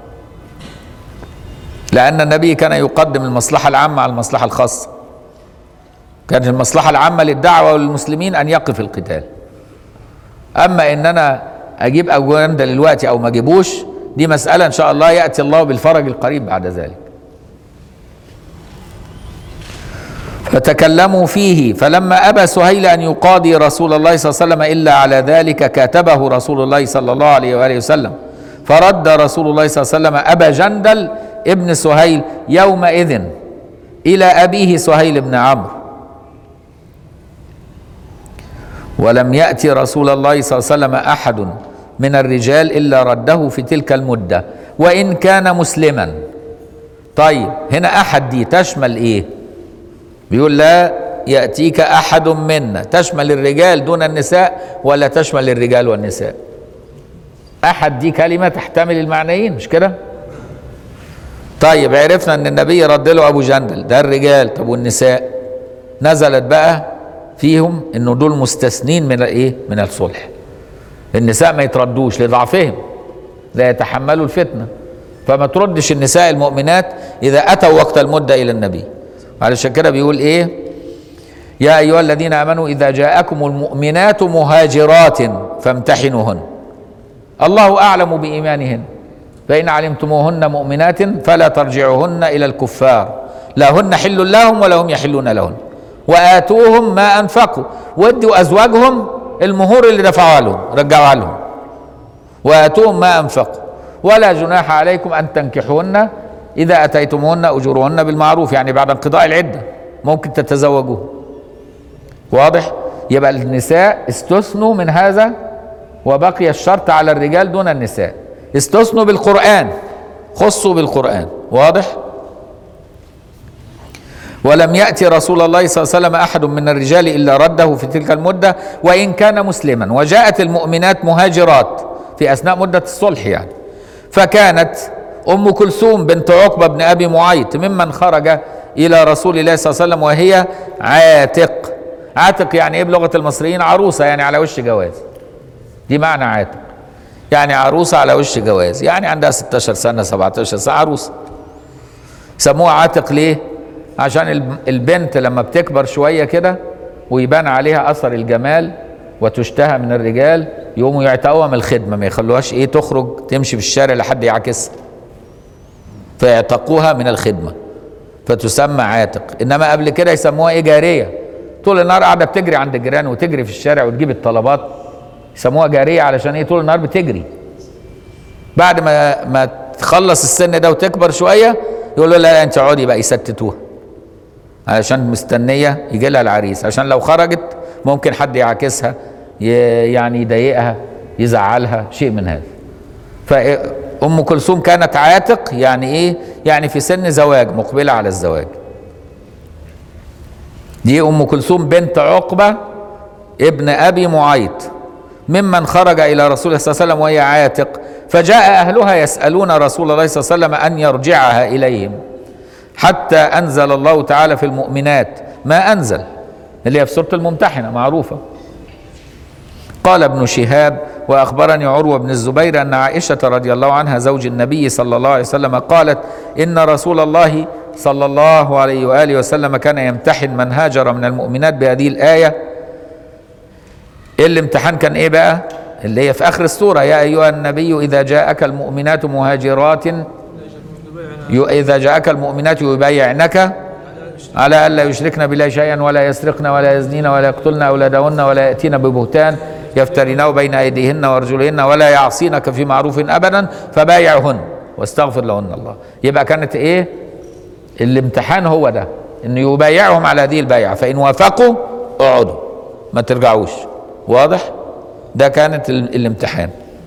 لان النبي كان يقدم المصلحه العامه على المصلحه الخاصه. كانت المصلحه العامه للدعوه وللمسلمين ان يقف القتال، اما ان انا اجيب ابو جندل دلوقتي او ما اجيبوش دي مساله ان شاء الله ياتي الله بالفرج القريب بعد ذلك. فتكلموا فيه، فلما ابى سهيل ان يقاضي رسول الله صلى الله عليه وسلم الا على ذلك كاتبه رسول الله صلى الله عليه واله وسلم، فرد رسول الله صلى الله عليه وسلم ابا جندل ابن سهيل يومئذ الى ابيه سهيل بن عمرو، ولم يأتي رسول الله صلى الله عليه وسلم أحد من الرجال إلا رده في تلك المدة وإن كان مسلما. طيب هنا أحد دي تشمل إيه؟ بيقول لا يأتيك أحد منا، تشمل الرجال دون النساء ولا تشمل الرجال والنساء؟ أحد دي كلمة تحتمل المعنيين، مش كده؟ طيب عرفنا أن النبي رد له أبو جندل ده الرجال، طب والنساء؟ نزلت بقى فيهم انه دول مستثنين من الايه؟ من الصلح. النساء ما يتردوش لضعفهم، لا يتحملوا الفتنه، فما تردش النساء المؤمنات اذا اتوا وقت المده الى النبي. علشان كده بيقول ايه؟ يا ايها الذين امنوا اذا جاءكم المؤمنات مهاجرات فامتحنوهن الله اعلم بايمانهن، فإن علمتموهن مؤمنات فلا ترجعوهن إلى الكفار لا هن حل لهم ولا هم يحلون لهن وآتوهم ما أنفقوا، وادوا أزواجهم المهور اللي دفعوها لهم رجعوها لهم، وآتوهم ما أنفقوا ولا جناح عليكم أن تنكحوهن إذا أتيتموهن أجورهن بالمعروف، يعني بعد انقضاء العدة ممكن تتزوجوه. واضح؟ يبقى النساء استثنوا من هذا وبقي الشرط على الرجال دون النساء، استثنوا بالقرآن، خصوا بالقرآن. واضح؟ ولم يأتي رسول الله صلى الله عليه وسلم أحد من الرجال إلا رده في تلك المدة وإن كان مسلما. وجاءت المؤمنات مهاجرات في أثناء مدة الصلح يعني، فكانت أم كلثوم بنت عقبة بن أبي معيط ممن خرج إلى رسول الله صلى الله عليه وسلم وهي عاتق. عاتق يعني إيه بلغة المصريين؟ عروسة، يعني على وش جواز، دي معنى عاتق، يعني عروسة على وش جواز، يعني عندها ستة عشر سنة سبعة عشر سنة عروسة. سموها عاتق ليه؟ عشان البنت لما بتكبر شوية كده ويبان عليها أثر الجمال وتشتهى من الرجال يقوموا يعتقوها من الخدمة، ما يخلوهاش إيه تخرج تمشي في الشارع لحد يعكسها، فيعتقوها من الخدمة فتسمى عاتق. إنما قبل كده يسموها إيه؟ جارية، طول النهار قاعدة بتجري عند الجيران وتجري في الشارع وتجيب الطلبات، يسموها جارية علشان إيه؟ طول النهار بتجري. بعد ما ما تخلص السن ده وتكبر شوية يقولوا لا, لا أنت اقعدي بقى، يستتوها علشان مستنية يجي لها العريس، عشان لو خرجت ممكن حد يعاكسها يعني يضايقها يزعلها شيء من هذا. فأم كلثوم كانت عاتق، يعني إيه؟ يعني في سن زواج، مقبلة على الزواج. دي أم كلثوم بنت عقبة ابن أبي معيط ممن خرج إلى رسول الله صلى الله عليه وسلم وهي عاتق، فجاء أهلها يسألون رسول الله صلى الله عليه وسلم أن يرجعها إليهم حتى أنزل الله تعالى في المؤمنات ما أنزل، اللي هي في سورة الممتحنة معروفة. قال ابن شهاب وأخبرني عروة بن الزبير أن عائشة رضي الله عنها زوج النبي صلى الله عليه وسلم قالت إن رسول الله صلى الله عليه وآله وسلم كان يمتحن من هاجر من المؤمنات بهذه الآية. الامتحان كان إيه بقى؟ اللي هي في آخر السورة: يا أيها النبي إذا جاءك المؤمنات مهاجرات إذا جاءك المؤمنات يبايعنك على ألا يشركن بالله شيئا ولا يسرقن ولا يزنين ولا يقتلن أولادهن ولا يأتين ببهتان يفترينه بين أيديهن وأرجلهن ولا يعصينك في معروف أبدا فبايعهن واستغفر لهن الله. يبقى كانت إيه الامتحان؟ هو ده، إنه يبايعهم على هذه البيعة، فإن وافقوا اقعدوا ما ترجعوش. واضح؟ ده كانت الامتحان.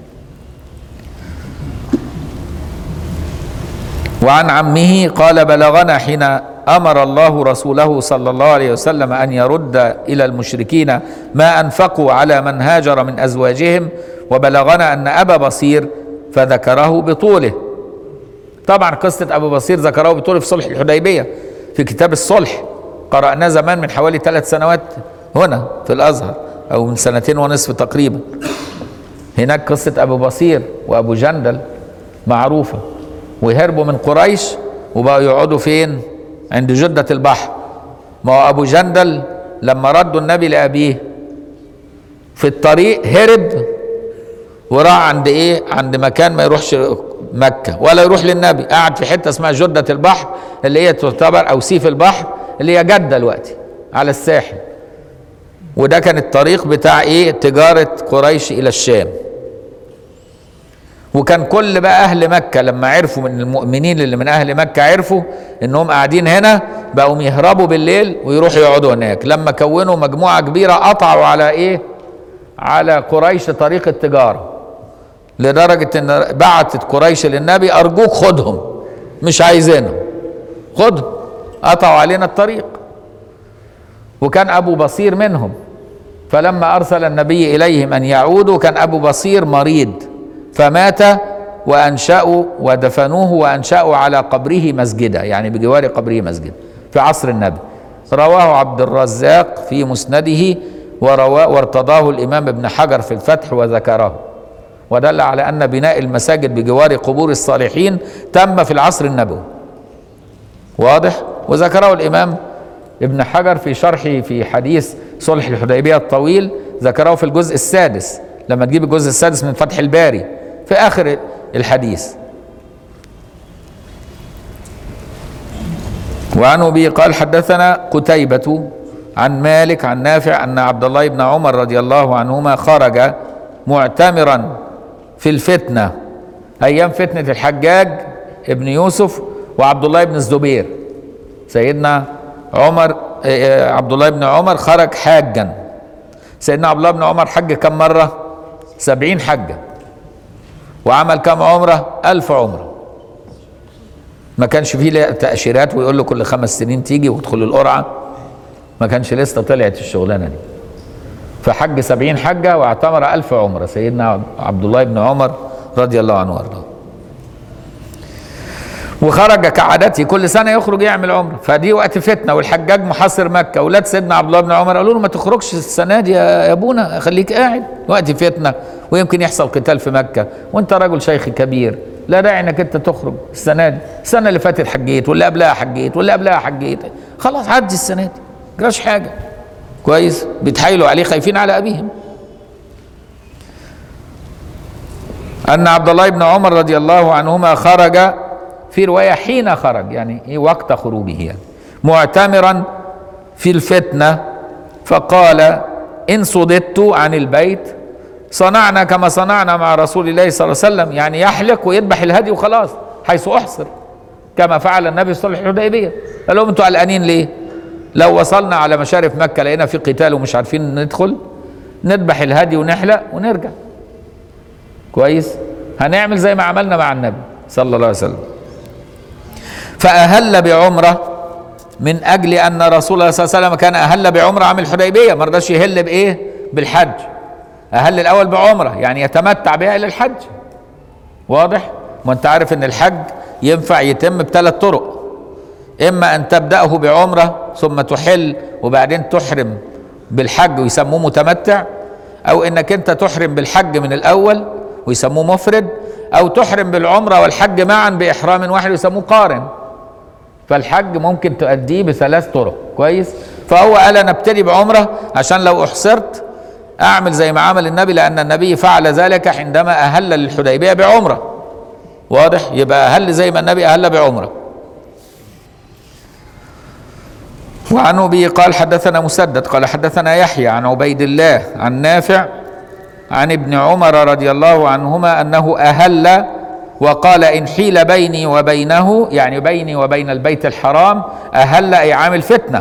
وعن عمه قال: بلغنا حين أمر الله رسوله صلى الله عليه وسلم أن يرد إلى المشركين ما أنفقوا على من هاجر من أزواجهم، وبلغنا أن أبا بصير فذكره بطوله. طبعا قصة أبو بصير ذكره بطوله في صلح الحديبية في كتاب الصلح، قرأناه زمان من حوالي ثلاث سنوات هنا في الأزهر، أو من سنتين ونصف تقريبا. هناك قصة أبو بصير وأبو جندل معروفة، وهربوا من قريش وبقوا يقعدوا فين؟ عند جدة البحر. ما هو أبو جندل لما ردوا النبي لأبيه في الطريق هرب وراح عند إيه؟ عند مكان ما يروحش مكة ولا يروح للنبي، قعد في حتة اسمها جدة البحر اللي هي تعتبر أو سيف البحر اللي هي جدة دلوقتي على الساحل. وده كان الطريق بتاع إيه؟ تجارة قريش إلى الشام. وكان كل بقى أهل مكة لما عرفوا من المؤمنين اللي من أهل مكة عرفوا إنهم قاعدين هنا بقوا يهربوا بالليل ويروحوا يقعدوا هناك. لما كونوا مجموعة كبيرة قطعوا على إيه؟ على قريش طريق التجارة، لدرجة إن بعتت قريش للنبي: أرجوك خدهم، مش عايزينهم، خدهم، قطعوا علينا الطريق. وكان أبو بصير منهم، فلما أرسل النبي إليهم أن يعودوا كان أبو بصير مريض فمات، وأنشأوا ودفنوه وأنشأوا على قبره مسجدا، يعني بجوار قبره مسجد في عصر النبي. رواه عبد الرزاق في مسنده ورواه وارتضاه الإمام ابن حجر في الفتح وذكره، ودل على أن بناء المساجد بجوار قبور الصالحين تم في العصر النبوي. واضح؟ وذكره الإمام ابن حجر في شرحه في حديث صلح الحديبية الطويل، ذكره في الجزء السادس، لما تجيب الجزء السادس من فتح الباري في آخر الحديث وعن أبي قال حدثنا قتيبة عن مالك عن نافع أن عبد الله بن عمر رضي الله عنهما خرج معتمرا في الفتنة أيام فتنة الحجاج ابن يوسف وعبد الله بن الزبير. سيدنا عمر عبد الله بن عمر خرج حاجا. سيدنا عبد الله بن عمر حج كم مرة؟ سبعين حجة. وعمل كم عمرة؟ ألف عمرة. ما كانش فيه تأشيرات ويقول له كل خمس سنين تيجي وتدخل القرعة، ما كانش لسه طلعت الشغلانة دي. فحج سبعين حجة واعتمر ألف عمرة سيدنا عبد الله بن عمر رضي الله عنه وارضاه. وخرج كعادته كل سنة يخرج يعمل عمرة، فدي وقت فتنة والحجاج محاصر مكة. أولاد سيدنا عبد الله بن عمر قالوا له ما تخرجش السنة دي يا أبونا، خليك قاعد وقت فتنة ويمكن يحصل قتال في مكة وأنت رجل شيخ كبير، لا داعي إنك أنت تخرج السنة دي. السنة اللي فاتت حجيت واللي قبلها حجيت واللي قبلها حجيت، خلاص عدي السنة دي جراش حاجة. كويس، بيتحايلوا عليه خايفين على أبيهم. أن عبد الله بن عمر رضي الله عنهما خرج، في رواية حين خرج يعني إيه وقت خروجه، يعني معتمرا في الفتنة، فقال إن صددت عن البيت صنعنا كما صنعنا مع رسول الله صلى الله عليه وسلم، يعني يحلق ويذبح الهدي وخلاص حيث أحصر كما فعل النبي صلى الله عليه وسلم الحديبية. قال لهم أنتوا قلقانين ليه؟ لو وصلنا على مشارف مكة لقينا في قتال ومش عارفين ندخل، نذبح الهدي ونحلق ونرجع. كويس، هنعمل زي ما عملنا مع النبي صلى الله عليه وسلم. فأهل بعمرة من أجل أن رسول الله صلى الله عليه وسلم كان أهل بعمرة عام الحديبية، ما رضاش يهل بإيه؟ بالحج. أهل الأول بعمرة يعني يتمتع بها إلى الحج. واضح؟ وأنت عارف أن الحج ينفع يتم بثلاث طرق، إما أن تبدأه بعمرة ثم تحل وبعدين تحرم بالحج ويسموه متمتع، أو إنك أنت تحرم بالحج من الأول ويسموه مفرد، أو تحرم بالعمرة والحج معا بإحرام واحد ويسموه قارن. فالحج ممكن تؤديه بثلاث طرق. كويس، فهو قال أنا ابتدي بعمرة عشان لو أحصرت أعمل زي ما عمل النبي، لأن النبي فعل ذلك عندما أهل للحديبية بعمرة. واضح؟ يبقى أهل زي ما النبي أهل بعمرة. وعن أبي قال حدثنا مسدد قال حدثنا يحيى عن عبيد الله عن نافع عن ابن عمر رضي الله عنهما أنه أهل وقال إن حيل بيني وبينه، يعني بيني وبين البيت الحرام، أهل أي عامل فتنة.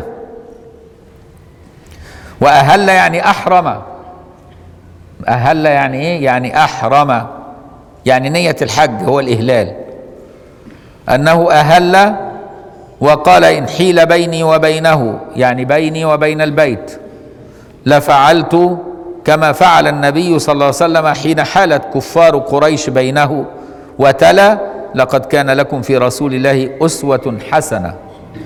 وأهل يعني أحرم. أهل يعني إيه؟ يعني أحرم، يعني نية الحج هو الإهلال. أنه أهل وقال إن حيل بيني وبينه، يعني بيني وبين البيت، لفعلت كما فعل النبي صلى الله عليه وسلم حين حالت كفار قريش بينه، وتلا لقد كان لكم في رسول الله أسوة حسنة.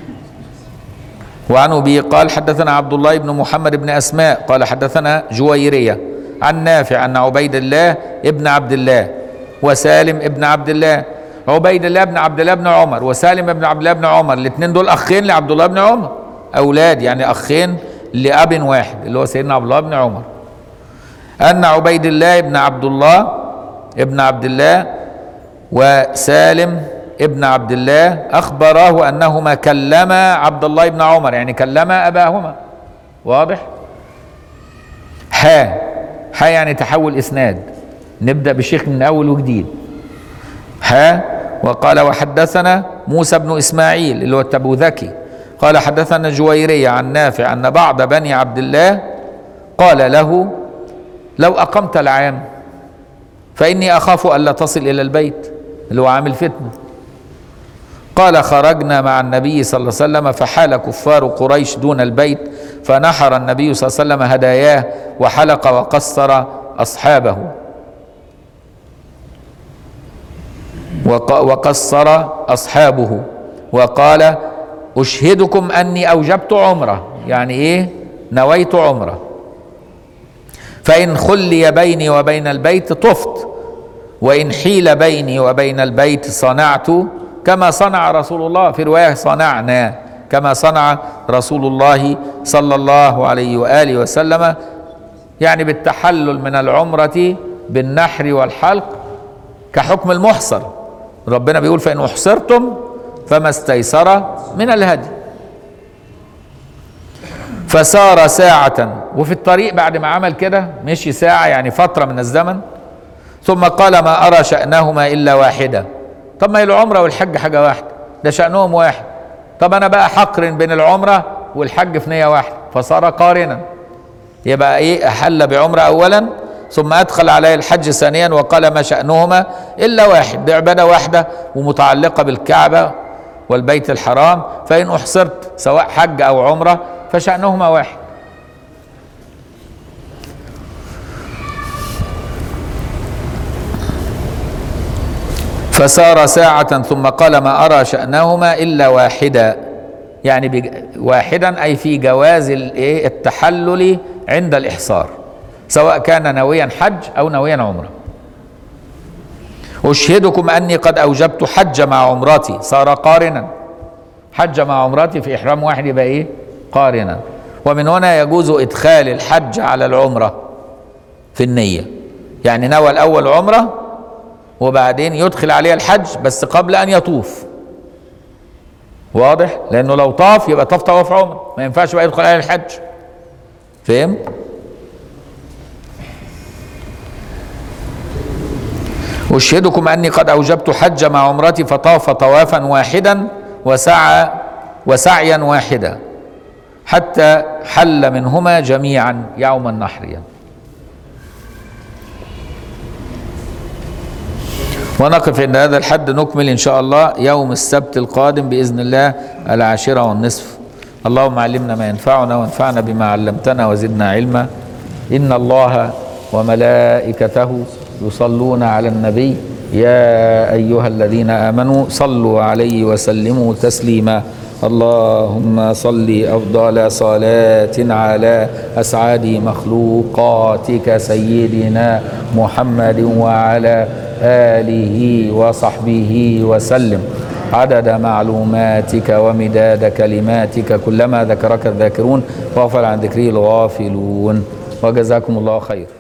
وعن أبي قال حدثنا عبد الله بن محمد بن أسماء قال حدثنا جويرية عن نافع أن عبيد الله ابن عبد الله وسالم ابن عبد الله، عبيد الله بن عبد الله بن عمر وسالم بن عبد الله بن عمر، الاثنين دول أخين لعبد الله بن عمر، أولاد يعني أخين لأب واحد اللي هو سيدنا عبد الله بن عمر. أن عبيد الله ابن عبد الله ابن عبد الله وسالم ابن عبد الله أخبراه أنهما كلما عبد الله بن عمر، يعني كلما أباهما. واضح؟ حا حا يعني تحول إسناد، نبدأ بشيخ من أول وجديد. حا وقال وحدثنا موسى بن إسماعيل اللي هو التبوذكي قال حدثنا جويرية عن نافع أن بعض بني عبد الله قال له لو أقمت العام فإني أخاف ألا تصل إلى البيت، اللي هو عامل فتنة. قال خرجنا مع النبي صلى الله عليه وسلم فحال كفار قريش دون البيت، فنحر النبي صلى الله عليه وسلم هداياه وحلق وقصر أصحابه وقصر أصحابه وقال أشهدكم أني أوجبت عمرة، يعني إيه؟ نويت عمرة، فإن خلي بيني وبين البيت طفت، وإن حيل بيني وبين البيت صنعت كما صنع رسول الله، في رواية صنعنا كما صنع رسول الله صلى الله عليه وآله وسلم، يعني بالتحلل من العمرة بالنحر والحلق كحكم المحصر. ربنا بيقول فإن أحصرتم فما استيسر من الهدي. فسار ساعة، وفي الطريق بعد ما عمل كده مشي ساعة يعني فترة من الزمن، ثم قال ما أرى شأنهما إلا واحدة. طب ما هي العمرة والحج حاجة واحدة، ده شأنهم واحد. طب أنا بقى حقرن بين العمرة والحج في نية واحدة، فصار قارنا. يبقى إيه؟ أحل بعمرة أولا ثم أدخل عليه الحج ثانيا وقال ما شأنهما إلا واحد، بعبادة واحدة ومتعلقة بالكعبة والبيت الحرام، فإن أحصرت سواء حج أو عمرة فشأنهما واحد. فسار ساعة ثم قال ما أرى شأنهما إلا واحدا، يعني بج... واحدا أي في جواز التحلل عند الإحصار، سواء كان ناويا حج أو ناويا عمرة. أشهدكم أني قد أوجبت حج مع عمرتي، صار قارنا. حج مع عمرتي في إحرام واحد يبقى إيه؟ قارنا. ومن هنا يجوز إدخال الحج على العمرة في النية، يعني نوى الأول عمرة وبعدين يدخل عليها الحج بس قبل أن يطوف. واضح؟ لأنه لو طاف يبقى طاف طواف عمرة، ما ينفعش بقى يدخل عليها الحج. فهم؟ أشهدكم أني قد أوجبت حج مع عمرتي، فطاف طوافا واحدا وسعى وسعيا واحدا حتى حل منهما جميعا يوم النحر يعني. ونقف عند هذا الحد، نكمل إن شاء الله يوم السبت القادم بإذن الله العاشرة والنصف. اللهم علمنا ما ينفعنا وانفعنا بما علمتنا وزدنا علما. إن الله وملائكته يصلون على النبي يا أيها الذين آمنوا صلوا عليه وسلموا تسليما. اللهم صل أفضل صلاة على أسعد مخلوقاتك سيدنا محمد وعلى آله وصحبه وسلم عدد معلوماتك ومداد كلماتك، كلما ذكرك الذاكرون وغفل عن ذكره الغافلون. وجزاكم الله خير.